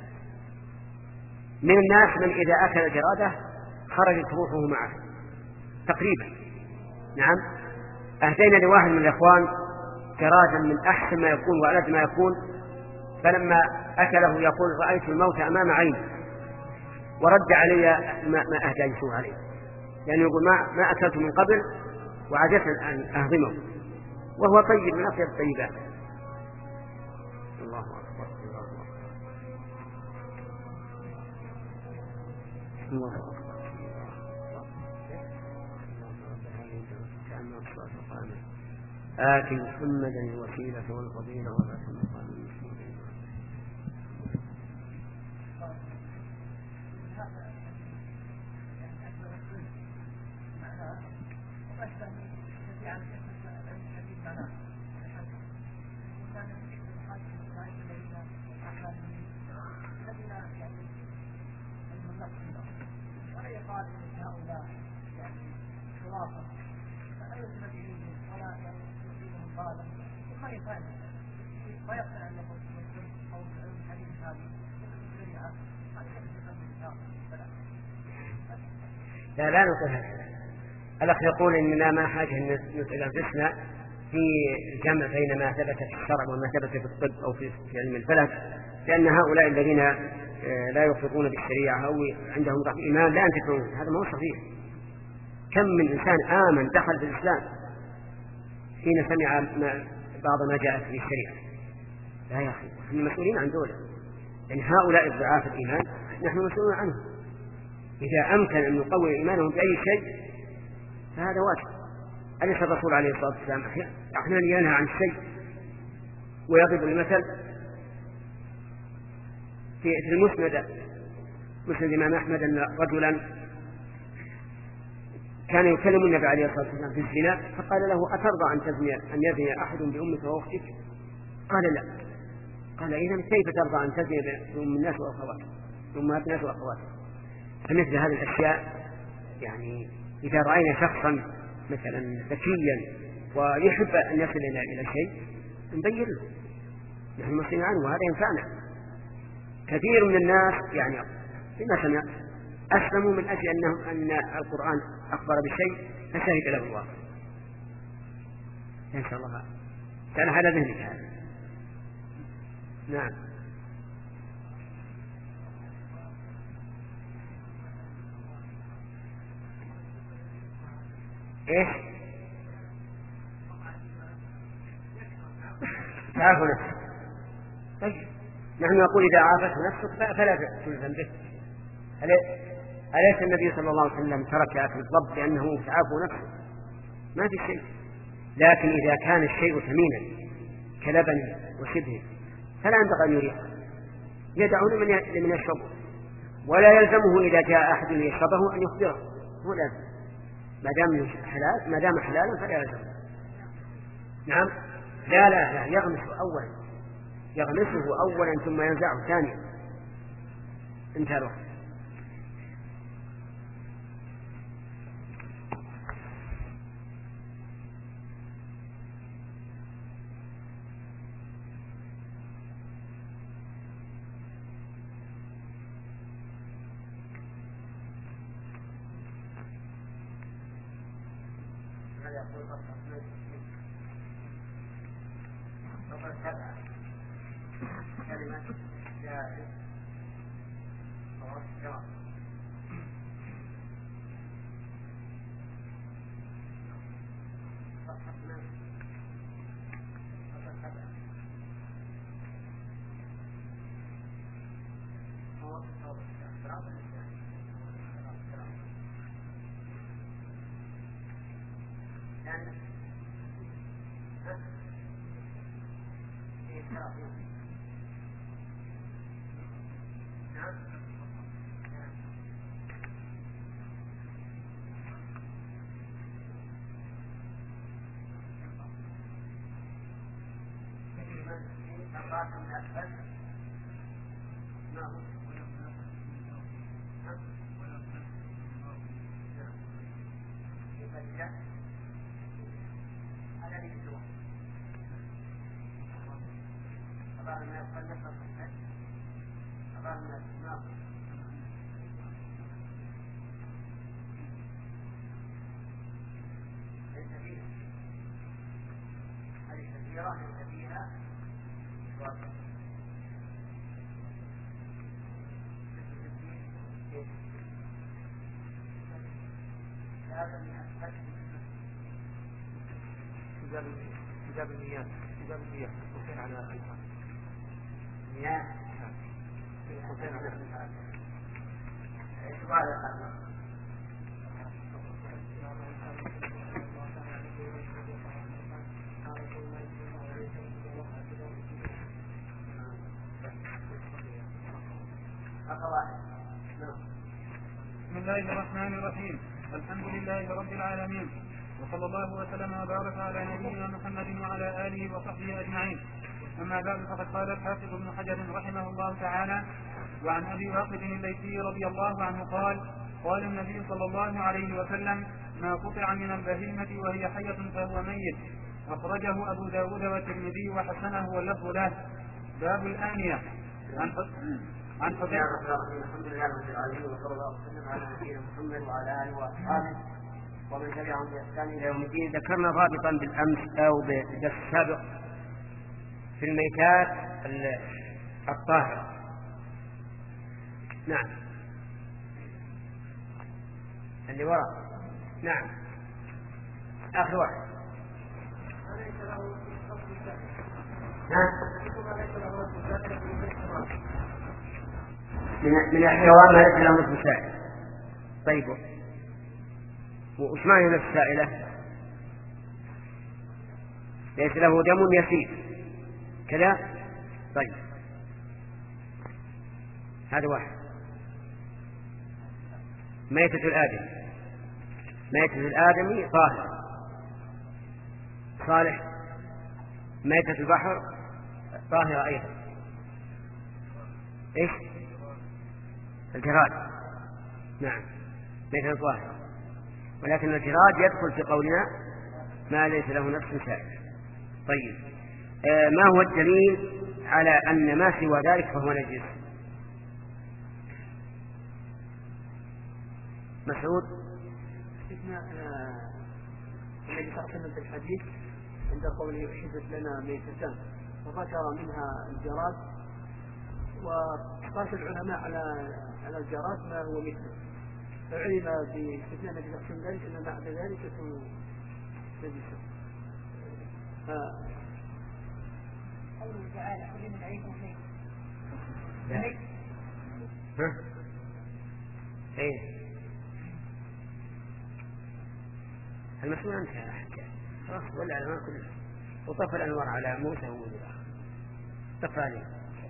من الناس من إذا أكل جرادة خرجت روحه معه تقريبا. نعم، أهدينا لواحد من الإخوان جرادا من أحسن ما يكون وألد ما يكون، فلما أكله يقول رأيت الموت أمام عيني، ورد علي ما, ما أهديته عليه، لأنه يعني يقول ما, ما أكلت من قبل وعجزت أن أهضمه، وهو طيب من أطيب الطيبات. الله أكبر الله أكبر. آت محمدا الوسيلة والفضيلة ولا تنقل المسلمين. لا لا نقول هكذا. الأخ يقول إننا ما حاجة أن نسأل أنفسنا في الجمع بين ما ثبت في الشرع وما ثبت في الطب أو في علم الفلك، لأن هؤلاء الذين لا يخلطون بالشريعة أو عندهم ضعف إيمان لا ينتفعون. هذا ما هو صحيح. كم من إنسان آمن دخل في الإسلام حين سمع ما بعض ما جاء في الشريعة. لا يا أخي، نحن مسؤولين عن دولة، يعني هؤلاء الضعاف الإيمان نحن مسؤولون عنهم. إذا أمكن أن نقوي إيمانهم بأي شيء فهذا واجب. أليس الرسول عليه الصلاة والسلام أحيانا ينهى عن الشيء ويضرب المثل؟ في المسند مسند الإمام أحمد أن رجلا كان يكلم النبي عليه الصلاة والسلام في الزنا، فقال له أترضى أن تزني أن يزني أحد بأمك وأختك؟ قال لا. قال إذا كيف ترضى أن تزني بأم الناس وأخواتك بأمهات الناس وأخواتك؟ فمثل هذه الأشياء يعني إذا رأينا شخصا مثلا ذكيا ويحب أن يصل إلى شيء نبين له، نحن مسلمين عنه وهذا ينفعنا. كثير من الناس يعني لما سمع أسلموا من أجل أنهم أن القرآن أخبر بشيء فشهد له الواقع. إن شاء الله كان على ذهنك هذا. نعم. إيش؟ تعافوا نفسك. طيب نحن نقول إذا عافته نفسك فلا تلزم به. أليس النبي صلى الله عليه وسلم ترك أكل الضب لأنه تعافوا نفسه؟ ما في شيء. لكن إذا كان الشيء ثمينا كلبن وشبه فلا ينبغي أن يريح، يدعون من يشربه، ولا يلزمه إذا جاء أحد يشربه أن يخبره، هو لازم ما دام حلال ما دام حلالا فلا يلزم. نعم. لا لا لا يغمسه أولا، يغمسه أولا ثم ينزعه ثانيا. انتهى الوقت. كتاب المياه كتاب المياه حسين على الحق مياه حسين على الحق بسم الله الرحمن الرحيم. الحمد لله رب العالمين، وصلى الله وسلم وبارك على نبينا محمد وعلى آله وصحبه أجمعين. أما بعد، فقد قال الحافظ ابن حجر رحمه الله تعالى: وعن أبي واقد الليثي رضي الله عنه قال: قال النبي صلى الله عليه وسلم: ما قطع من البهيمة وهي حية فهو ميت. أخرجه أبو داود والترمذي وحسنه واللفظ له. باب الآنية. عن عن حذيفة الحمد لله رب العالمين، وصلى الله وسلم على نبينا محمد وعلى آله وأصحابه ومن تبعهم بإحسان إلى يوم الدين. ذكرنا ضابطا بالأمس أو بالدرس السابق في الميتات الطاهرة. نعم، اللي وراء. نعم، آخر واحد. من من الحيوان ما ليس له نصف سائل. طيب، وش معنى نصف سائلة؟ ليس له دم يسير كذا. طيب، هذا واحد. ميتة الآدم، ميتة الآدمي طاهر صالح. ميتة البحر طاهرة أيضا. إيش؟ الجراد. نعم، ميتة طاهرة، ولكن الجراد يدخل في قولنا ما ليس له نفس سائل. طيب، آه ما هو الدليل على أن ما سوى ذلك فهو نجس؟ مسعود. استثناء الذي تقدم في الحديث عند قوله أحدث لنا ميتتان، وذكر منها الجراد، وقاس العلماء على على الجراد ما هو مثله، فعلم باستثناء الذي تقدم ذلك أن بعد ذلك يكون نجسا. قوله تعالى: حرمت عليكم الميت. ها؟ ايه، المسؤول انت يا حكاية خلاص، ولا الانوار كلها، وطفى الانوار على موسى وولده، طفى عليه.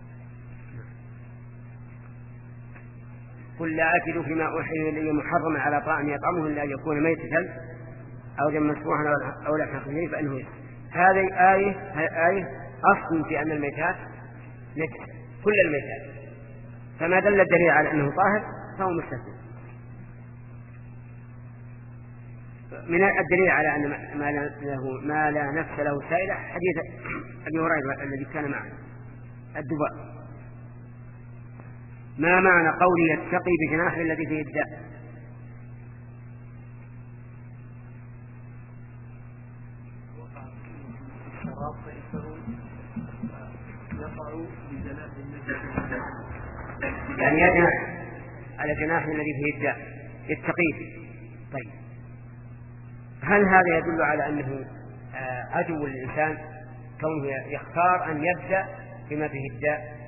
قل لا أكل فيما أوحي إلي محرما على طاعم يطعمه إلا أن يكون ميتة أو دما مسفوحا أو لحم خنزير فإنه يسر. هذه آية آية أصل في أن الميتات نجسة، كل الميتات، فما دل الدليل على أنه طاهر فهو مستثنى. من الدليل على أن ما له ما لا نفس له سائلة حديث أبي هريرة الذي كان معنا الدباء. ما معنى قولي يتقي بجناح الذي فيه الداء؟ يعني يجنح على جناح الذي فيه الداء يتقيه. طيب، هل هذا يدل على أنه عدو للإنسان كونه يختار أن يبدأ بما فيه الداء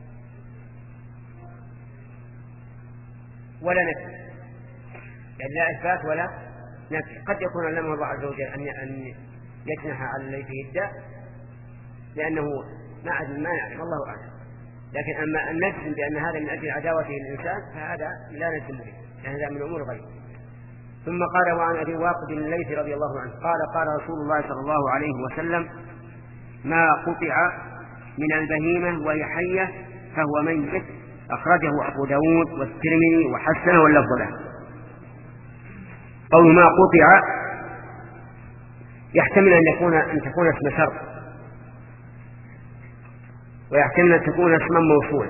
ولا نفي؟ يعني لا إثبات ولا نفي. قد يكون علمه الله عز وجل أن يجنح على الذي فيه الداء، لأنه ما أدري ما يعلم، الله أعلم. لكن أما أن نجزم بأن هذا من أجل عداوته للإنسان فهذا لا نجزم به، لأن هذا من أمور الغيب. ثم قال: وعن أبي واقد الليثي رضي الله عنه قال: قال رسول الله صلى الله عليه وسلم: ما قطع من البهيمة وهي حية فهو ميت. أخرجه أبو داود والترمذي وحسنه واللفظ له. قول ما قطع يحتمل أن يكون أن تكون اسم شرط، ويحتمل أن تكون اسما موصولا.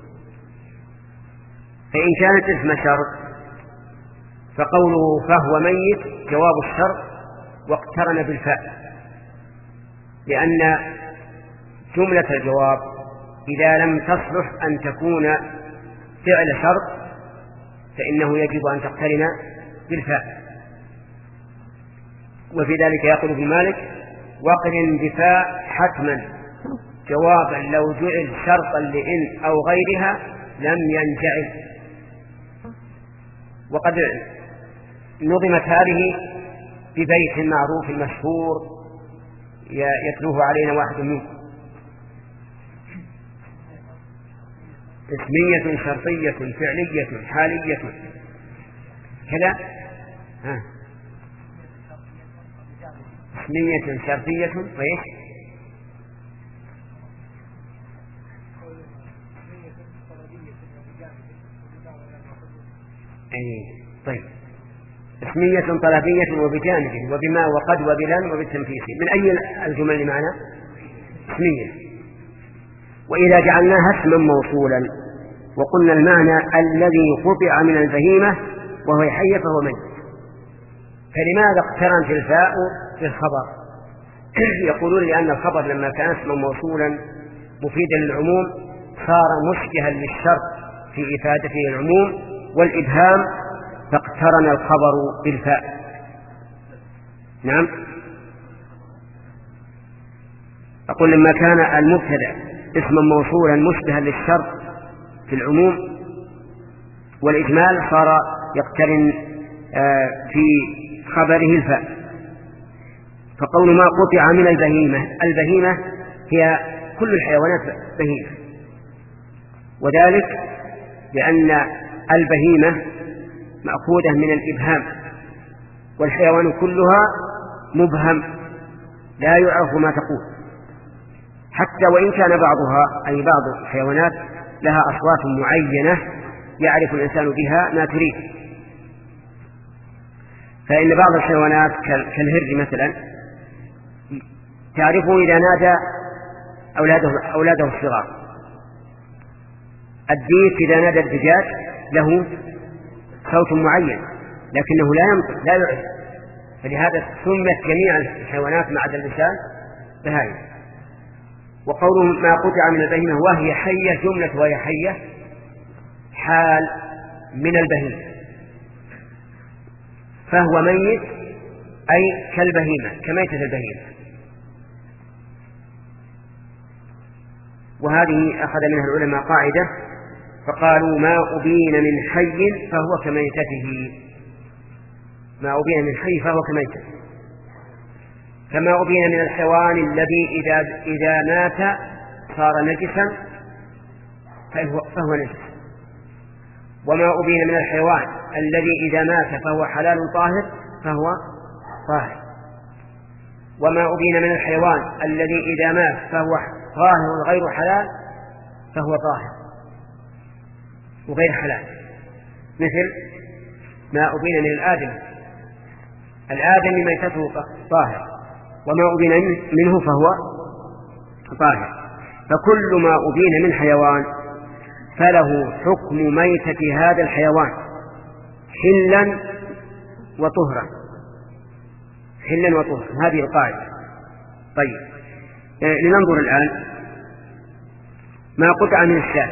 فإن كانت اسم شرط فقوله فهو ميت جواب الشرط واقترن بالفاء، لأن جملة الجواب إذا لم تصلح أن تكون فعل شرط فإنه يجب أن تقترن بالفاء. وفي ذلك يقول ابن مالك: وقرن بفاء حتما جوابا لو جعل شرطا لإن أو غيرها لم ينجعل. وقد نظمت هذه ببيت معروف مشهور يتلوه علينا واحد منكم: اسمية شرطية فعلية حالية كذا. ها. اسمية شرطية وإيش؟ أي طيب. اسمية طلبية وبجانب وبما وقد وبلن وبالتنفيس. من أي الجمل معنا؟ اسمية. وإذا جعلناها اسما موصولا وقلنا المعنى الذي قطع من البهيمة وهو حي فهو ميت، فلماذا اقترنت الفاء في الخبر؟ يقولون لأن الخبر لما كان اسما موصولا مفيدا للعموم صار مشبها للشرط في إفادته العموم والإبهام، فاقترن الخبر بالفاء. نعم. أقول لما كان المبتدأ اسما موصولا مشبها للشرط في العموم والإجمال صار يقترن في خبره الفاء. فقول ما قطع من البهيمة، البهيمة هي كل الحيوانات بهيمة، وذلك لأن البهيمة مأخوذة من الإبهام، والحيوان كلها مبهم لا يعرف ما تقول، حتى وإن كان بعضها أي بعض الحيوانات لها أصوات معينة يعرف الإنسان بها ما تريد. فإن بعض الحيوانات كالهر مثلا تعرفه إذا نادى أولاده, أولاده الصغار. الديك إذا نادى الدجاج له صوت معين لكنه لا ينطق لا يعرف، فلهذا سمت جميع الحيوانات ما عدا الإنسان بهائم. وقوله ما قطع من البهيمة وهي حية جملة وهي حية حال من البهيمة، فهو ميت أي كالبهيمة كميتة البهيمة. وهذه أخذ منها العلماء قاعدة فقالوا ما أبين من حي فهو كميتته، ما أبين من حي فهو كميتته، كما أبين من الحيوان الذي إذا, إذا مات صار نجسا فهو, فهو نجس، وما أبين من الحيوان الذي إذا مات فهو حلال طاهر فهو طاهر، وما أبين من الحيوان الذي إذا مات فهو طاهر غير حلال فهو طاهر وغير حلال، مثل ما أبين من الآدم، الآدم ميتته طاهر وما أبين منه فهو طاهر. فكل ما أبين من حيوان فله حكم ميتة هذا الحيوان حلا وطهرا، حلا وطهرا، هذه القاعدة. طيب لننظر الآن ما قطع من الشاة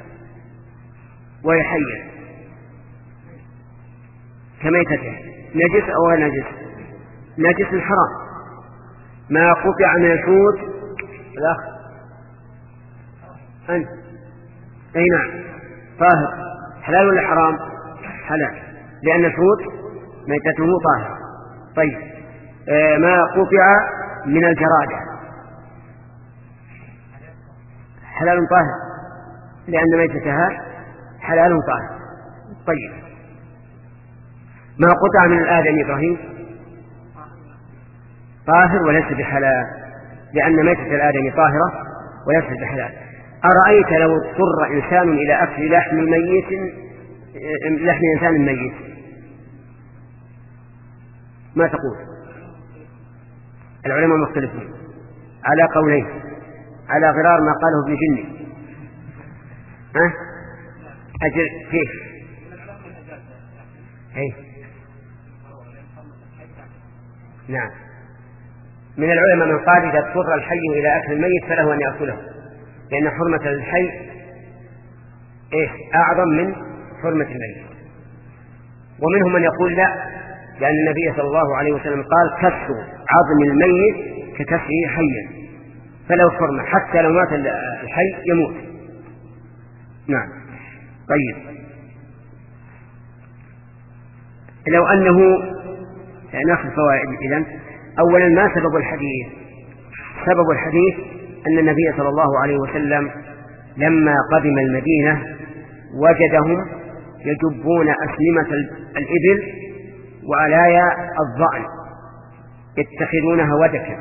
وهي حية كميتته نجس أو نجس؟ نجس حرام. ما قطع من الحوت الأخ أنت أي نعم طاهر، حلال ولا حرام؟ حلال، لأن الحوت ميتته طاهر. طيب آه ما قطع من الجرادة حلال طاهر، لأن ميتتها حلال طاهر. طيب، ما قطع من الآدم إبراهيم طاهر وليس بحلال، لأن ميتة الآدم طاهرة وليس بحلال. أرأيت لو اضطر إنسان إلى أكل لحم ميت لحم إنسان ميت ما تقول؟ العلماء مختلفون على قولين، على غرار ما قاله ابن جني. ها أجل كيف؟ أي نعم، من العلماء من قال إذا اضطر الحي إلى أكل الميت فله أن يأكله، لأن حرمة الحي إيه أعظم من حرمة الميت. ومنهم من يقول لا، لأن النبي صلى الله عليه وسلم قال كسر عظم الميت ككسره حيا، فلو حرمة حتى لو مات الحي يموت. نعم. طيب، لو أنه نأخذ فوائد إذن. أولا، ما سبب الحديث؟ سبب الحديث أن النبي صلى الله عليه وسلم لما قدم المدينة وجدهم يجبون أسنمة الإبل وعلايا الضأن يتخذونها ودكا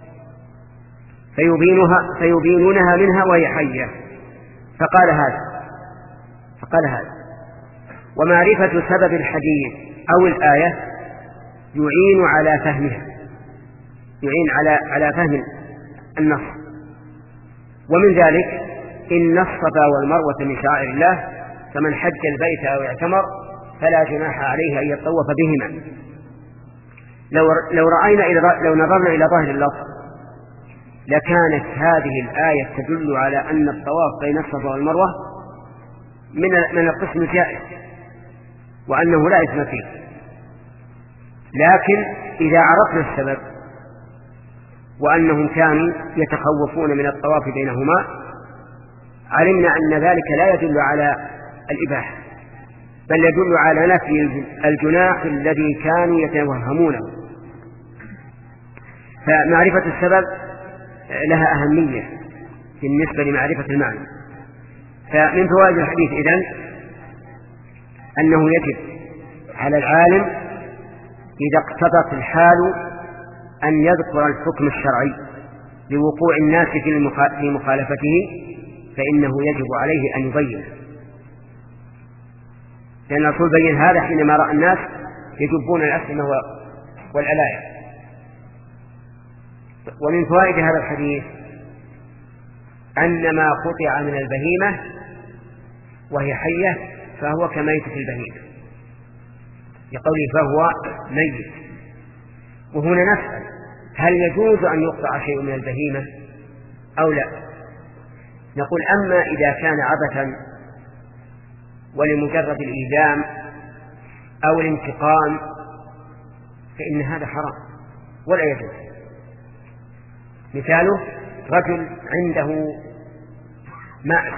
فيبينها فيبينونها منها وهي حية، فقال هذا فقال هذا ومعرفة سبب الحديث أو الآية يعين على فهمها، يعين على على فهم النص. ومن ذلك إن الصفا والمروة من شعائر الله، فمن حج البيت أو اعتمر فلا جناح عليه أن يطوف بهما. لو لو رأينا إلى لو نظرنا إلى ظاهر اللفظ لكانت هذه الآية تدل على أن الطواف بين الصفا والمروة من من القسم الجائز وأنه لا إثم فيه. لكن إذا عرفنا السبب وأنهم كانوا يتخوفون من الطواف بينهما علمنا أن ذلك لا يدل على الإباحة، بل يدل على نفي الجناح الذي كانوا يتوهمونه. فمعرفة السبب لها أهمية بالنسبة لمعرفة المعنى. فمن فوائد الحديث إذن أنه يجب على العالم إذا اقتضت الحال أن يذكر الحكم الشرعي لوقوع الناس في مخالفته، فإنه يجب عليه أن يبين، لأن الرسول بين هذا حينما رأى الناس يجبون الأسنمة والألاية. ومن فوائد هذا الحديث أن ما قطع من البهيمة وهي حية فهو كميتة البهيمة، لقوله فهو ميت. وهنا نسأل هل يجوز أن يقطع شيء من البهيمة أو لا؟ نقول أما إذا كان عبثا ولمجرد الإيذام أو الانتقام فإن هذا حرام ولا يجوز. مثاله رجل عنده ماء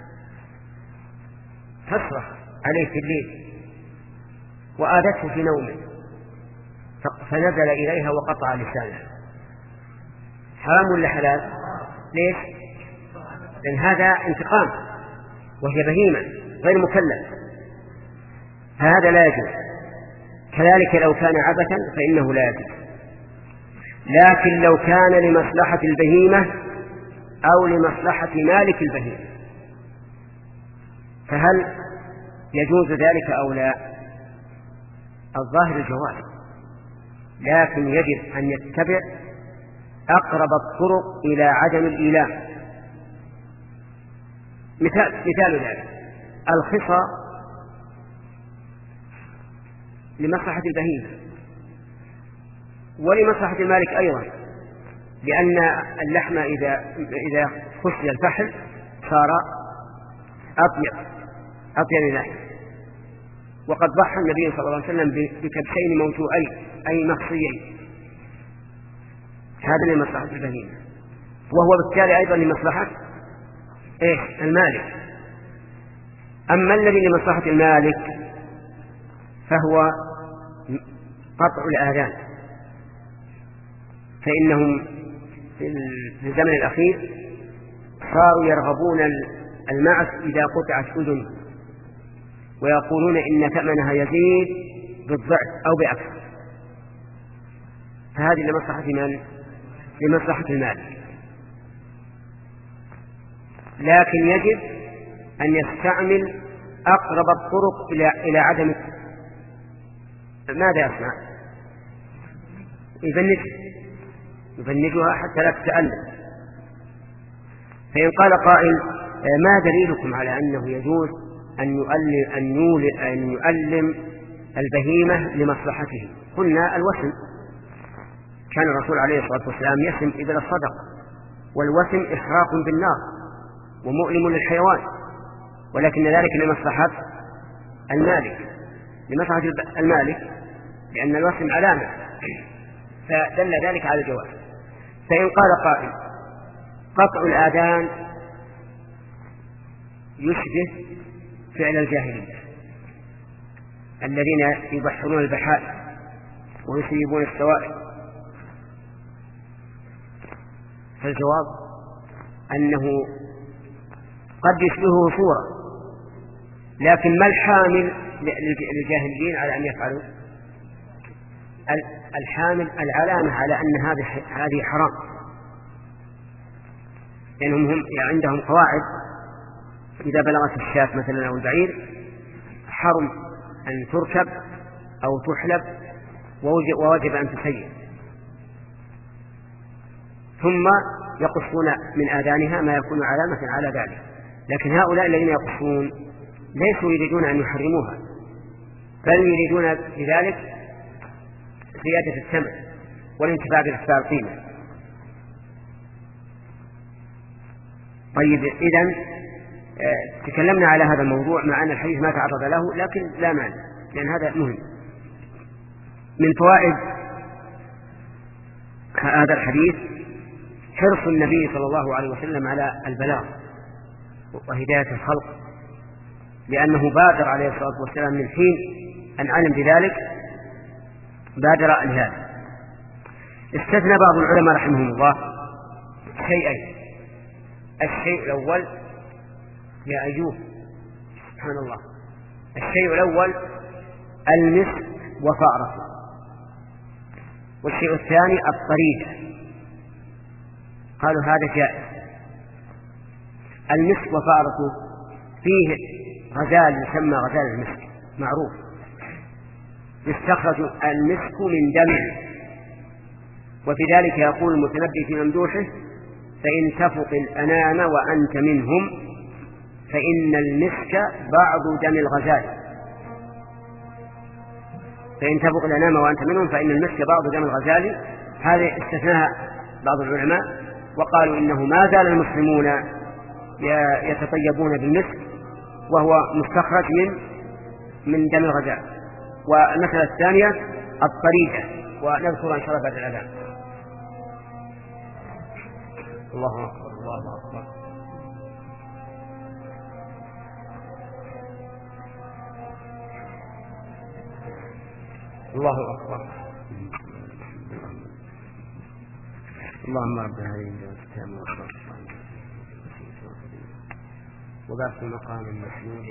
تصرخ عليه في الليل وآذته في نومه فنزل إليها وقطع لسانه، حرام ولا حلال؟ ليش؟ لأن هذا انتقام وهي بهيمة غير مكلف، فهذا لا يجوز. كذلك لو كان عبثا فإنه لا يجوز. لكن لو كان لمصلحة البهيمة أو لمصلحة مالك البهيمة فهل يجوز ذلك أو لا؟ الظاهر الجواز، لكن يجب أن يتبع أقرب الطرق إلى عدم الإيلام. مثال, مثال ذلك الخصى لمصلحة البهيمة ولمصلحة المالك أيضا، لأن اللحم إذا إذا خشي الفحل صار أطيب أطيب لحم. وقد ضحى النبي صلى الله عليه وسلم بكبشين موتوئين أي مخصيين، هذا لمصلحة البهيمة، وهو بالتالي أيضا لمصلحة إيه المالك. أما الذي لمصلحة المالك فهو قطع الآذان فإنهم في الزمن الأخير صاروا يرغبون المعز إذا قطعت أذنه، ويقولون إن ثمنها يزيد بالضعف أو بأكثر، فهذه لمصلحة من؟ لمصلحة المال. لكن يجب أن يستعمل أقرب الطرق إلى إلى عدم. ماذا يصنع؟ يفنج يفنجها حتى لا تتألم. فإن قال قائل ما دليلكم على أنه يجوز أن يؤلم, أن يولم, أن يؤلم البهيمة لمصلحته؟ قلنا الوسم، كان الرسول عليه الصلاة والسلام يسم إبل الصدق، والوسم إحراق بالنار ومؤلم للحيوان، ولكن ذلك لمصلحة المالك لمصلحة المالك لأن الوسم علامة، فدل ذلك على الجواز. فإن قال قائل قطع الآذان يشبه فعل الجاهلية الذين يبحرون البحائر ويسيبون السوائل، فالجواب أنه قد يشبهه صورة، لكن ما الحامل للجاهلين على أن يفعلوا؟ الحامل العلامة على أن هذه حرام، لأنهم هم عندهم قواعد إذا بلغت الشاة مثلا أو البعير حرم أن تركب أو تحلب ووجب أن تسير، ثم يقصون من آذانها ما يكون علامة على ذلك. لكن هؤلاء الذين يقصون ليسوا يريدون أن يحرموها، بل يريدون بذلك زيادة الثمن والانتفاع بإحصاء القيمة. طيب، إذن آه تكلمنا على هذا الموضوع مع أن الحديث ما تعرض له، لكن لا مانع لأن هذا مهم. من فوائد هذا الحديث حرص النبي صلى الله عليه وسلم على البلاغ وهداية الخلق، لأنه بادر عليه الصلاة والسلام من حين أن علم بذلك بادر لهذا. استثنى بعض العلماء رحمهم الله شيئين. الشيء الأول يا أيوب سبحان الله الشيء الأول المسك وفأرته، والشيء الثاني الطريدة، قالوا هذا جائز. المسك وفأرته فيه غزال يسمى غزال المسك معروف، يستخرج المسك من دمه، وفي ذلك يقول المتنبي في ممدوحه فإن تفق الأنام وأنت منهم فإن المسك بعض دم الغزال. فإن تفق الأنام وأنت منهم فإن المسك بعض دم الغزال. هذه استثناها بعض العلماء وقالوا إنه ما زال المسلمون يتطيبون بالمسك وهو مستخرج من من دم الغزال. والمسألة الثانية الطريقة، ونذكر إن شاء الله بعد الأذان. الله أكبر الله أكبر. الله أكبر. اللهم رب هذه الكتاب وبعث مقام المسنون.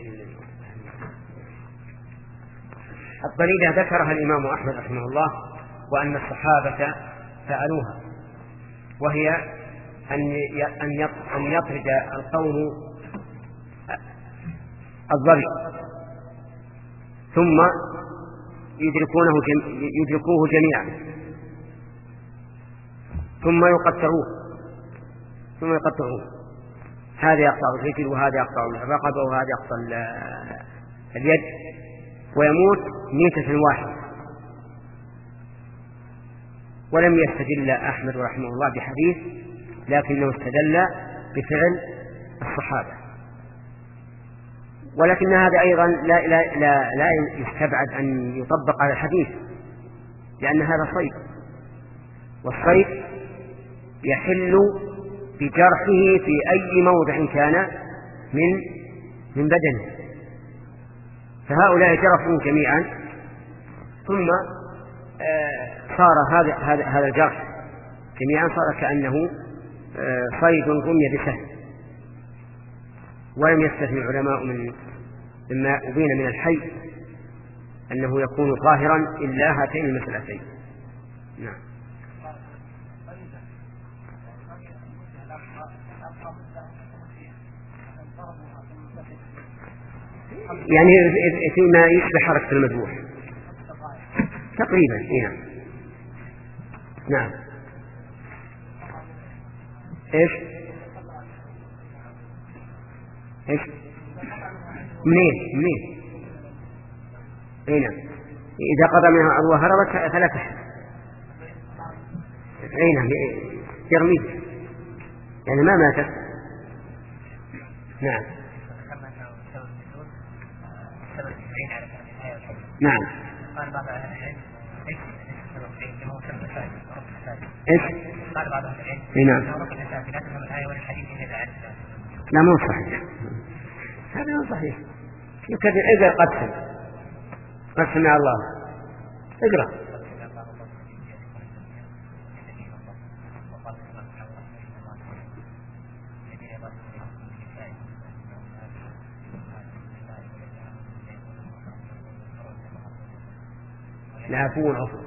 الطريقة ذكرها الإمام أحمد رحمه الله وأن الصحابة فعلوها، وهي أن يطرد القوم الظبي ثم يدركونه يدركوه جميعا ثم يقطعوه ثم يقطعوه هذا يقطع الرجل وهذا يقطع الرقبة وهذا يقطع اليد ويموت ميتة واحدة. ولم يستدل أحمد رحمه الله بحديث، لكنه استدل بفعل الصحابة. ولكن هذا أيضا لا, لا, لا, لا يستبعد أن يطبق على الحديث، لأن هذا صيد، والصيد يحل بجرحه في أي موضع كان من من بدنه، فهؤلاء جرحوا جميعا ثم صار هذا هذا هذا الجرح جميعا صار كأنه صيد رمي بسهم. ولم يستثني العلماء من مما أبين من الحي أنه يكون طاهرا إلا هاتين المسألتين. نعم. يعني فيما يشبه حركة المذبوح تقريبا. نعم. نعم. ايش ايش منين منين اي نعم. اذا قضى منها عضو هربت فلا تحل. اي نعم يرميه يعني ما ماتت. نعم. نعم. ايش قال بعض اهل العلم؟ نعم. لا مو صحيح، هذا مو صحيح. يمكن اقرا قسم قسم يا الله اقرا. لا أكون عفوا.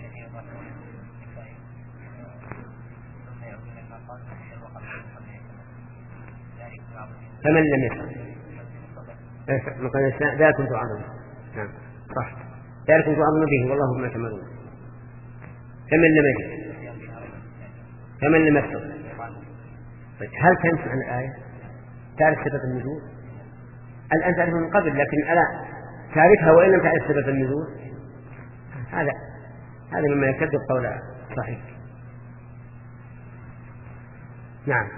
فمن لم يفعل ذلك كنت أعظم. نعم صح، ذلك كنت أعظم به والله ما تمرون. فمن لم يجد فمن لم يفعل. هل تنسى عن الآية؟ تعرف سبب النزول؟ الآن تعرفها من قبل لكن ألا تعرفها وإن لم تعرف سبب النزول؟ هذا هذا مما يكذب قول صحيح. نعم.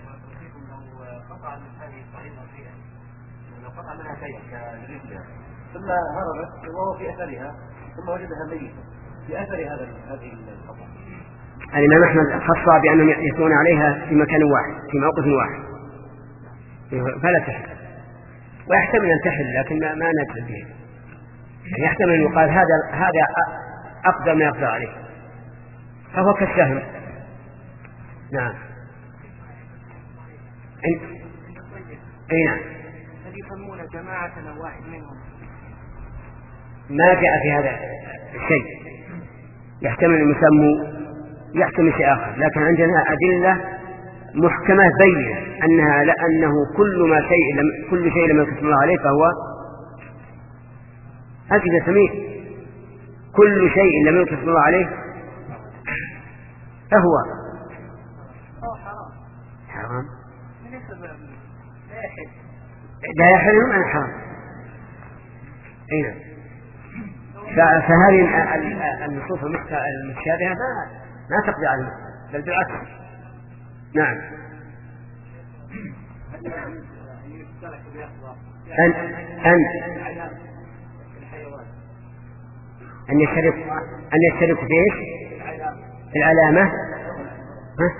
لو قطع منها شيء كرجلها ثم هربت وهو في اثرها ثم وجدها ميتة في اثر هذا هذه القطع. الإمام أحمد خصها بأنهم يأتون عليها في مكان واحد في موقف واحد فلا تحل، ويحتمل أن تحل لكن ما ما ندري به. يعني يحتمل أن يقال هذا هذا أقدر ما يقدر عليه فهو كالسهم. نعم. أي نعم. يسمون جماعة أو واحد منهم ما جاء في هذا الشيء، يحتمل أن يسموا يحتمل شيء آخر، لكن عندنا أدلة محكمة بين أنها لأنه كل ما شيء لم كل شيء لم يكتب الله عليه فهو أجل سميع. كل شيء لم يكتب الله عليه فهو حرام. حرام لا يحل لا يحل من حرام. أين فهذه النصوص المتشابهة ما ما تقضي عليه بل بالعكس. نعم. أن أن أن يشترك أن يشترك في إيش؟ العلامة. ها؟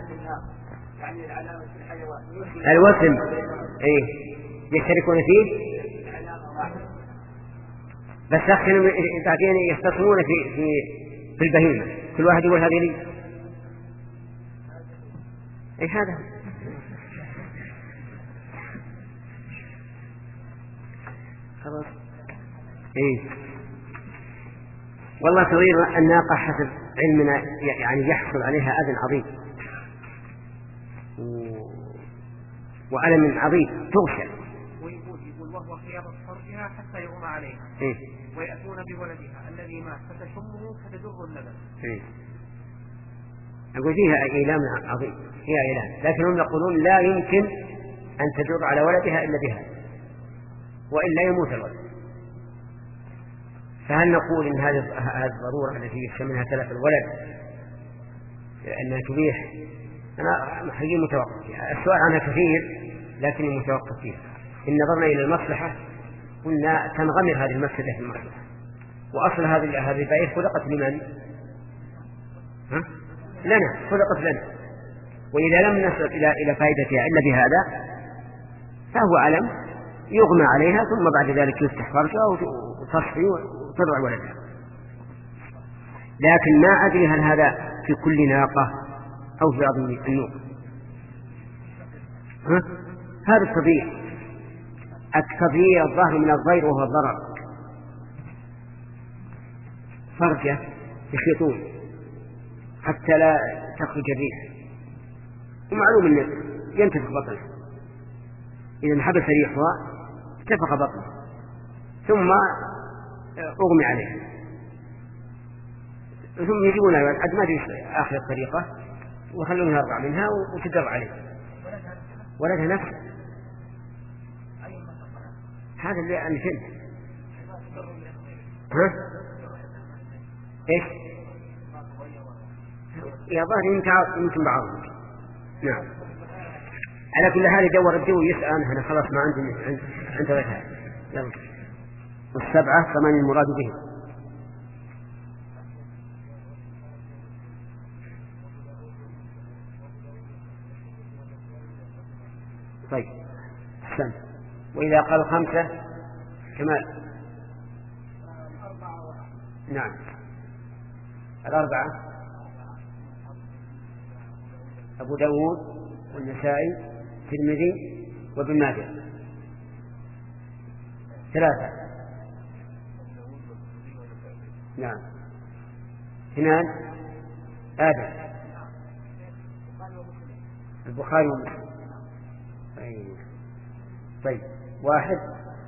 الوسم. إيه يشتركون فيه بس أخيرا بعدين يختصمون في في في البهيمة كل واحد يقول هذه لي. إيه هذا؟ خلاص. إيه والله صغير الناقة حسب علمنا يعني يحصل عليها أذى عظيم وألم عظيم تغشى. ويقول يقول وهو خيار فرجها حتى يغمى عليها. إيه؟ ويأتون بولدها الذي مات فتشمه فتجر اللبن. إيه؟ أقول فيها إيلام عظيم فيها إيلام، لكنهم يقولون لا يمكن أن تجر على ولدها إلا بها وإلا يموت الولد. فهل نقول إن هذه هذه الضرورة التي يخشى منها تلف الولد أنها تبيح؟ أنا حقيقي متوقف فيها. السؤال عنها كثير لكني متوقف فيها. إن نظرنا إلى المصلحة قلنا تنغمر هذه المفسدة في المصلحة. وأصل هذه هذه البعير خلقت لمن؟ ها؟ لنا، خلقت لنا. وإذا لم نصل إلى إلى فائدتها إلا بهذا فهو علم يغمى عليها ثم بعد ذلك يفتح فرجها وتصحي وتضع ولدها. لكن ما أدري هل هذا في كل ناقة أو في بعض النوق. ها؟ هذا التضييع. التضييع الظاهر من الضير وهو الضرر. فرجة يخيطون حتى لا تخرج الريح، ومعلوم أنه ينتفخ بطنه، إذا انحبس ريحها انتفخ بطنه ثم أغمي عليه، ثم يجيبون عد ما أدري آخر الطريقة وخلوه يرضع منها وتدر عليه ولدها نفسه. هذا اللي أنا فهمت. ها؟ إيش؟ يا ظاهر يمكن بعضهم. نعم. على كل حال يدور الدو ويسأل أنا خلاص ما عندي عند غيرها. يلا. والسبعة ثمان المراد به. طيب. أحسن. وإذا قال خمسة كمال. نعم. الأربعة أبو داود والنسائي الترمذي وابن ماجه. ثلاثة. نعم. اثنان آدم البخاري ومسلم. طيب واحد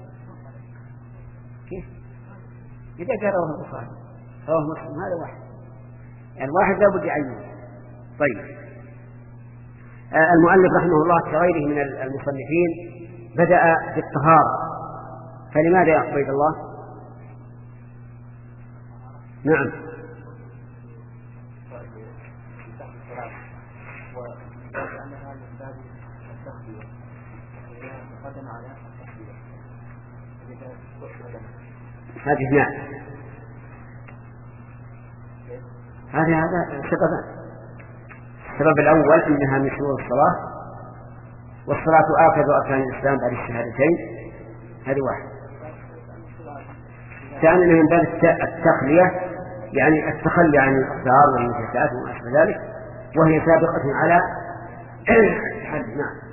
كيف إذا قال رواه البخاري رواه مسلم هذا واحد، يعني واحد لا بد يعينه. طيب آه المؤلف رحمه الله كغيره من المصنفين بدأ بالطهارة، فلماذا يا عبيد الله؟ نعم. هذه نعم. هذا هذا سببان. السبب الأول أنها من شروط الصلاة، والصلاة آكد أركان الإسلام بعد الشهادتين، هذه واحد. ثانيا من باب التخلية، يعني التخلي عن الأخبار والمنتهيات وما أشبه ذلك، وهي سابقة على الحد. نعم.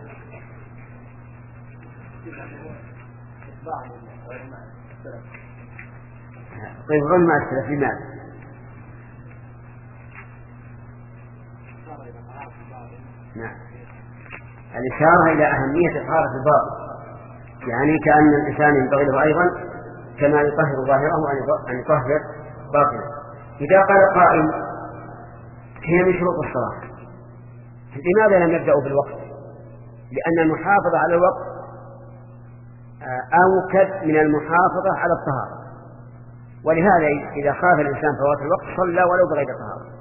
طيب علماء السلف لماذا؟ نعم. الإشارة إلى أهمية طهارة الباطن، يعني كأن الإنسان ينبغي له أيضا كما يطهر ظاهره أن يطهر باطنه. إذا قال قائل هي من شروط الصلاة، لماذا لم يبدأوا بالوقت؟ لأن المحافظة على الوقت أوكد من المحافظة على الطهارة، ولهذا إذا خاف الإنسان فوات الوقت صلى ولو بغير طهارة.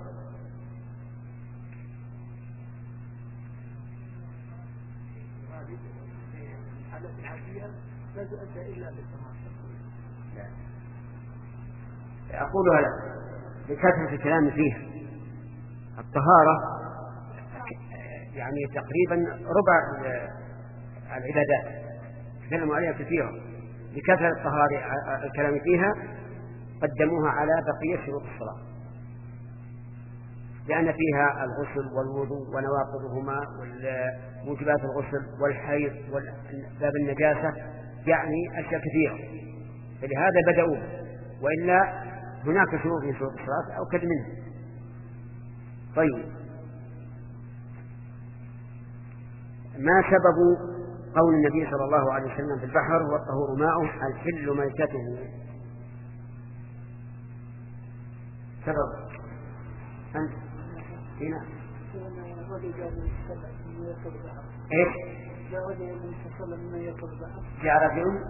أقول هذا بكثرة الكلام فيها. الطهارة يعني تقريبا ربع العبادات تكلموا عليها كثيرا، بكثرة الطهارة الكلام فيها قدموها على بقية شروط الصلاة، لأن فيها الغسل والوضوء ونواقضهما وموجبات الغسل والحيض وباب النجاسة، يعني أشياء كثيرة، فلهذا بدأوا، وإلا هناك شروط من شروط الصلاة أو كد منها. طيب ما سبب قول النبي صلى الله عليه وسلم في البحر والطهور ماؤه الحل ميتته؟ سبب أنت هنا إيش؟ جاء رجل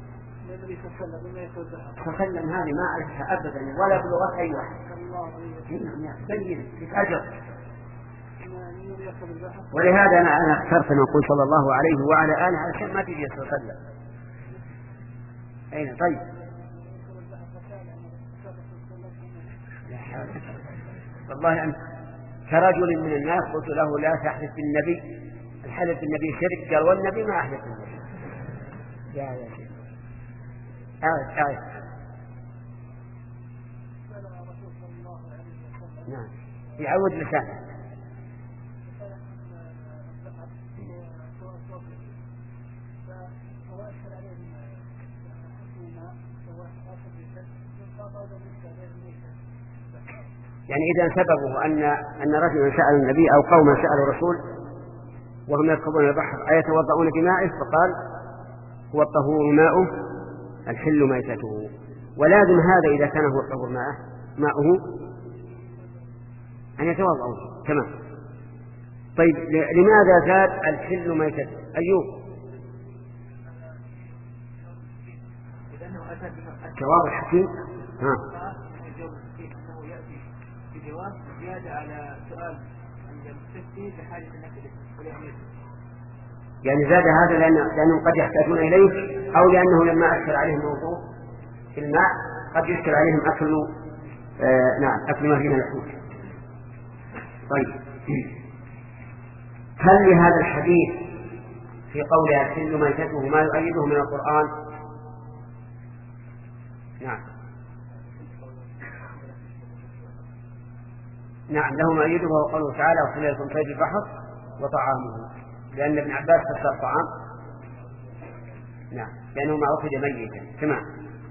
تسلم، هذه ما أعرفها أبدا ولا بلغة أي واحد. بين أجر. ولهذا أنا أنا اخترت أن أقول صلى الله عليه وعلى آله علشان ما تجي تسلم. أين؟ طيب والله أنت كرجل من الناس قلت له لا تحلف بالنبي، الحلف بالنبي شرك، قال والنبي ما أحلف بالنبي. يا يا شيخ أعرف أعرف. نعم يعود لسانه. يعني إذا سببه أن أن رجلا سأل النبي أو قوما سألوا الرسول وهم يركبون البحر أيتوضؤون بمائه، فقال هو الطهور ماؤه الحل ميتته، ولازم هذا إذا كان هو الطهور ماءه ماؤه أن يتوضؤون. تمام. طيب لماذا زاد الحل ميتته؟ أيوب جواب الحكيم. ها جواب زيادة على سؤال عند المستفتي بحاجة الناس إليه. يعني زاد هذا لأن لأنهم قد يحتاجون إليه، أو لأنه لما أشكل عليهم موضوع في الماء قد يشكل عليهم أكل آه نعم أكل ما فيه من الحوت. طيب هل لهذا الحديث في قولها الحل ميتته ما يؤيده من القرآن؟ نعم نعم له ما يؤيده، وهو قوله تعالى وحل لكم صيد البحر وطعامه، لأن ابن عباس فسر الطعام نعم لأنه ما أخذ ميتا. تمام.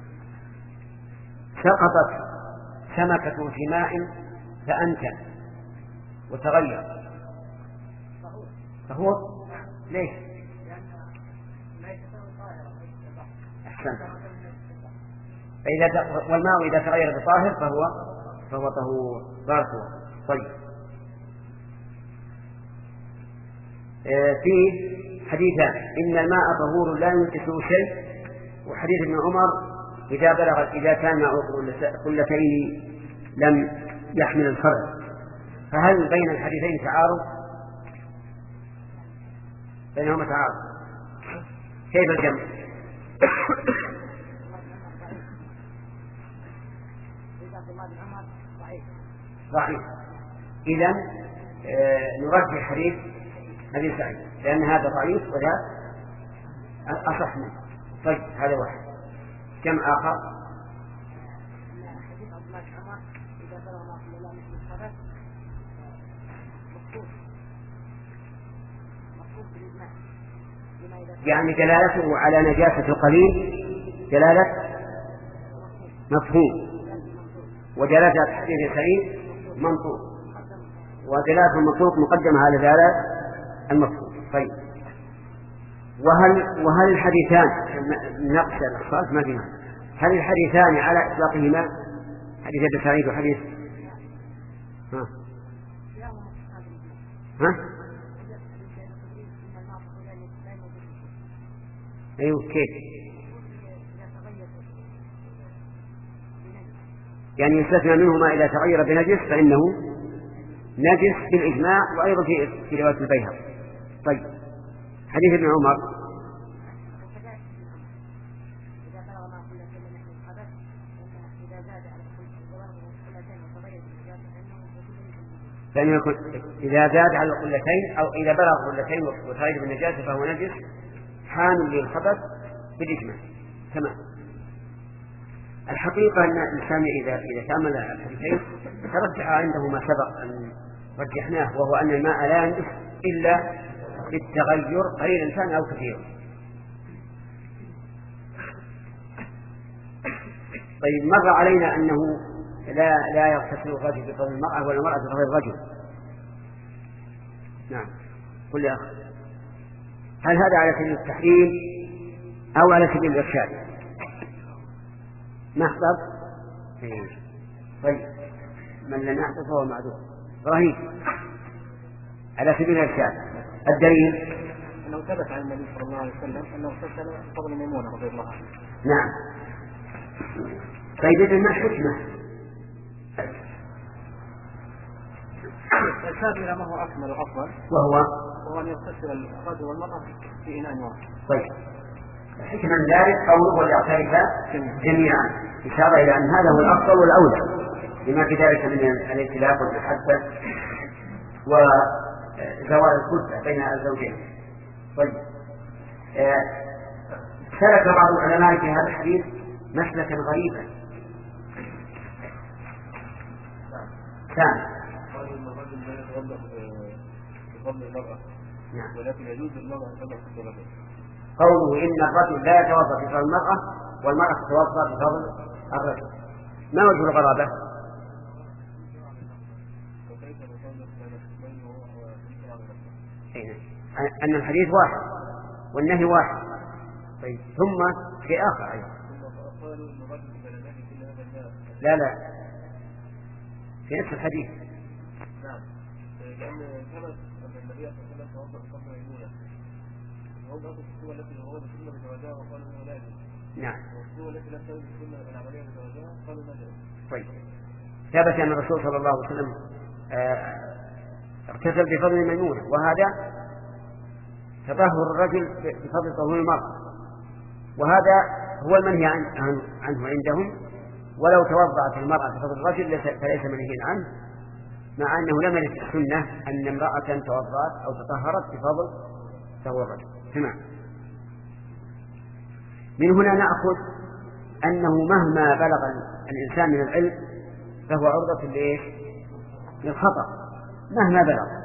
سقطت سمكة في ماء فأنتن وتغير فهو ليش؟ أحسنت. فإذا والماء إذا تغير بطاهر فهو فهو طهور ظرفه. طيب في حديثان، إن الماء طهور لا ينقصه شيء، وحديث ابن عمر إذا بلغ إذا كان ماء قلتين لم يحمل الفرد. فهل بين الحديثين تعارض؟ بينهما تعارض. كيف الجمع؟ ضعيف. إذن آه نرجح حديث أبي سعيد لأن هذا ضعيف وذا أصح منه. طيب هذا واحد. كم آخر؟ يعني دلالته على نجاسة القليل دلالة مفهوم، ودلالة حديث سعيد منطوق، ودلالة المنطوق مقدمة على دلالة المفهوم. طيب وهل وهل الحديثان نقص الأخصاص ما فيها، هل الحديثان على إطلاقهما حديث ابن سعيد وحديث ها ها أيوه كيف يعني يستثنى منهما إذا تغير بنجس فإنه نجس بالإجماع، وأيضا في في رواية البيهقي. طيب حديث ابن عمر فإنه يكون إذا زاد على القلتين أو إذا بلغ قلتين وتغير بالنجاسة فهو نجس حامل للخبث بالإجماع. تمام. الحقيقة أن الإنسان إذا إذا تأمل الحديثين ترجح عنده ما سبق أن رجحناه، وهو أن الماء لا ينجس إلا بالتغير قليلا كان أو كثيرا. طيب مر علينا أنه لا لا يغتسل الرجل بفضل المرأة ولا المرأة بفضل الرجل. نعم. قل يا أخي هل هذا على سبيل التحريم أو على سبيل الإرشاد؟ نحضر. طيب من لم يحضر فهو معذور. إبراهيم على سبيل الإرشاد. الدليل أنه ثبت عن النبي صلى الله عليه وسلم أنه اغتسل بفضل ميمونة رضي الله عنها. نعم. طيب إذن ما الحكمة؟ الإرشاد إلى ما هو أكمل وأفضل، وهو وهو أن يغتسل الرجل والمرأة في إناء واحد. طيب الحكمة من ذلك قوله وليغترفا جميعا، إشارة إلى أن هذا هو الأفضل والأولى لما في ذلك من الائتلاف والمحبة وزوال الكلفة بين الزوجين. طيب آه سلك بعض العلماء في هذا الحديث مسلكا غريبا. ثاني يتوضأ بفضل المرأة. نعم. ولكن يجوز للمرأة أن تتوضأ بفضل الرجل. قوله إن الرجل لا يتوضأ بفضل المرأة والمرأة تتوضأ بفضل الرجل، ما وجه الغرابة؟ أن الحديث واحد والنهي واحد. طيب ثم في آخر أيضا. لا لا في نفس الحديث. نعم. لأن ثبت أن النبي صلى الله عليه وسلم توضأ بفضل ميمونة. وهو ضابط السوى التي هو بسنة بتوجهها وقال انه لا يجوز. نعم. والسوى التي لا تجوز السنة العملية بتوجهها قالوا لا يجوز. طيب ثبت أن الرسول صلى الله عليه وسلم اغتسل بفضل ميمونة، وهذا تطهر الرجل بفضل طهور المرأة، وهذا هو المنهي عن عنه عندهم. ولو توضأت المرأة بفضل الرجل فليس منهيا عنه، مع أنه لم يرد السنة أن امرأة توضأت أو تطهرت بفضل طهور الرجل. تمام. من هنا نأخذ أنه مهما بلغ الإنسان من العلم فهو عرضة للخطأ مهما بلغ.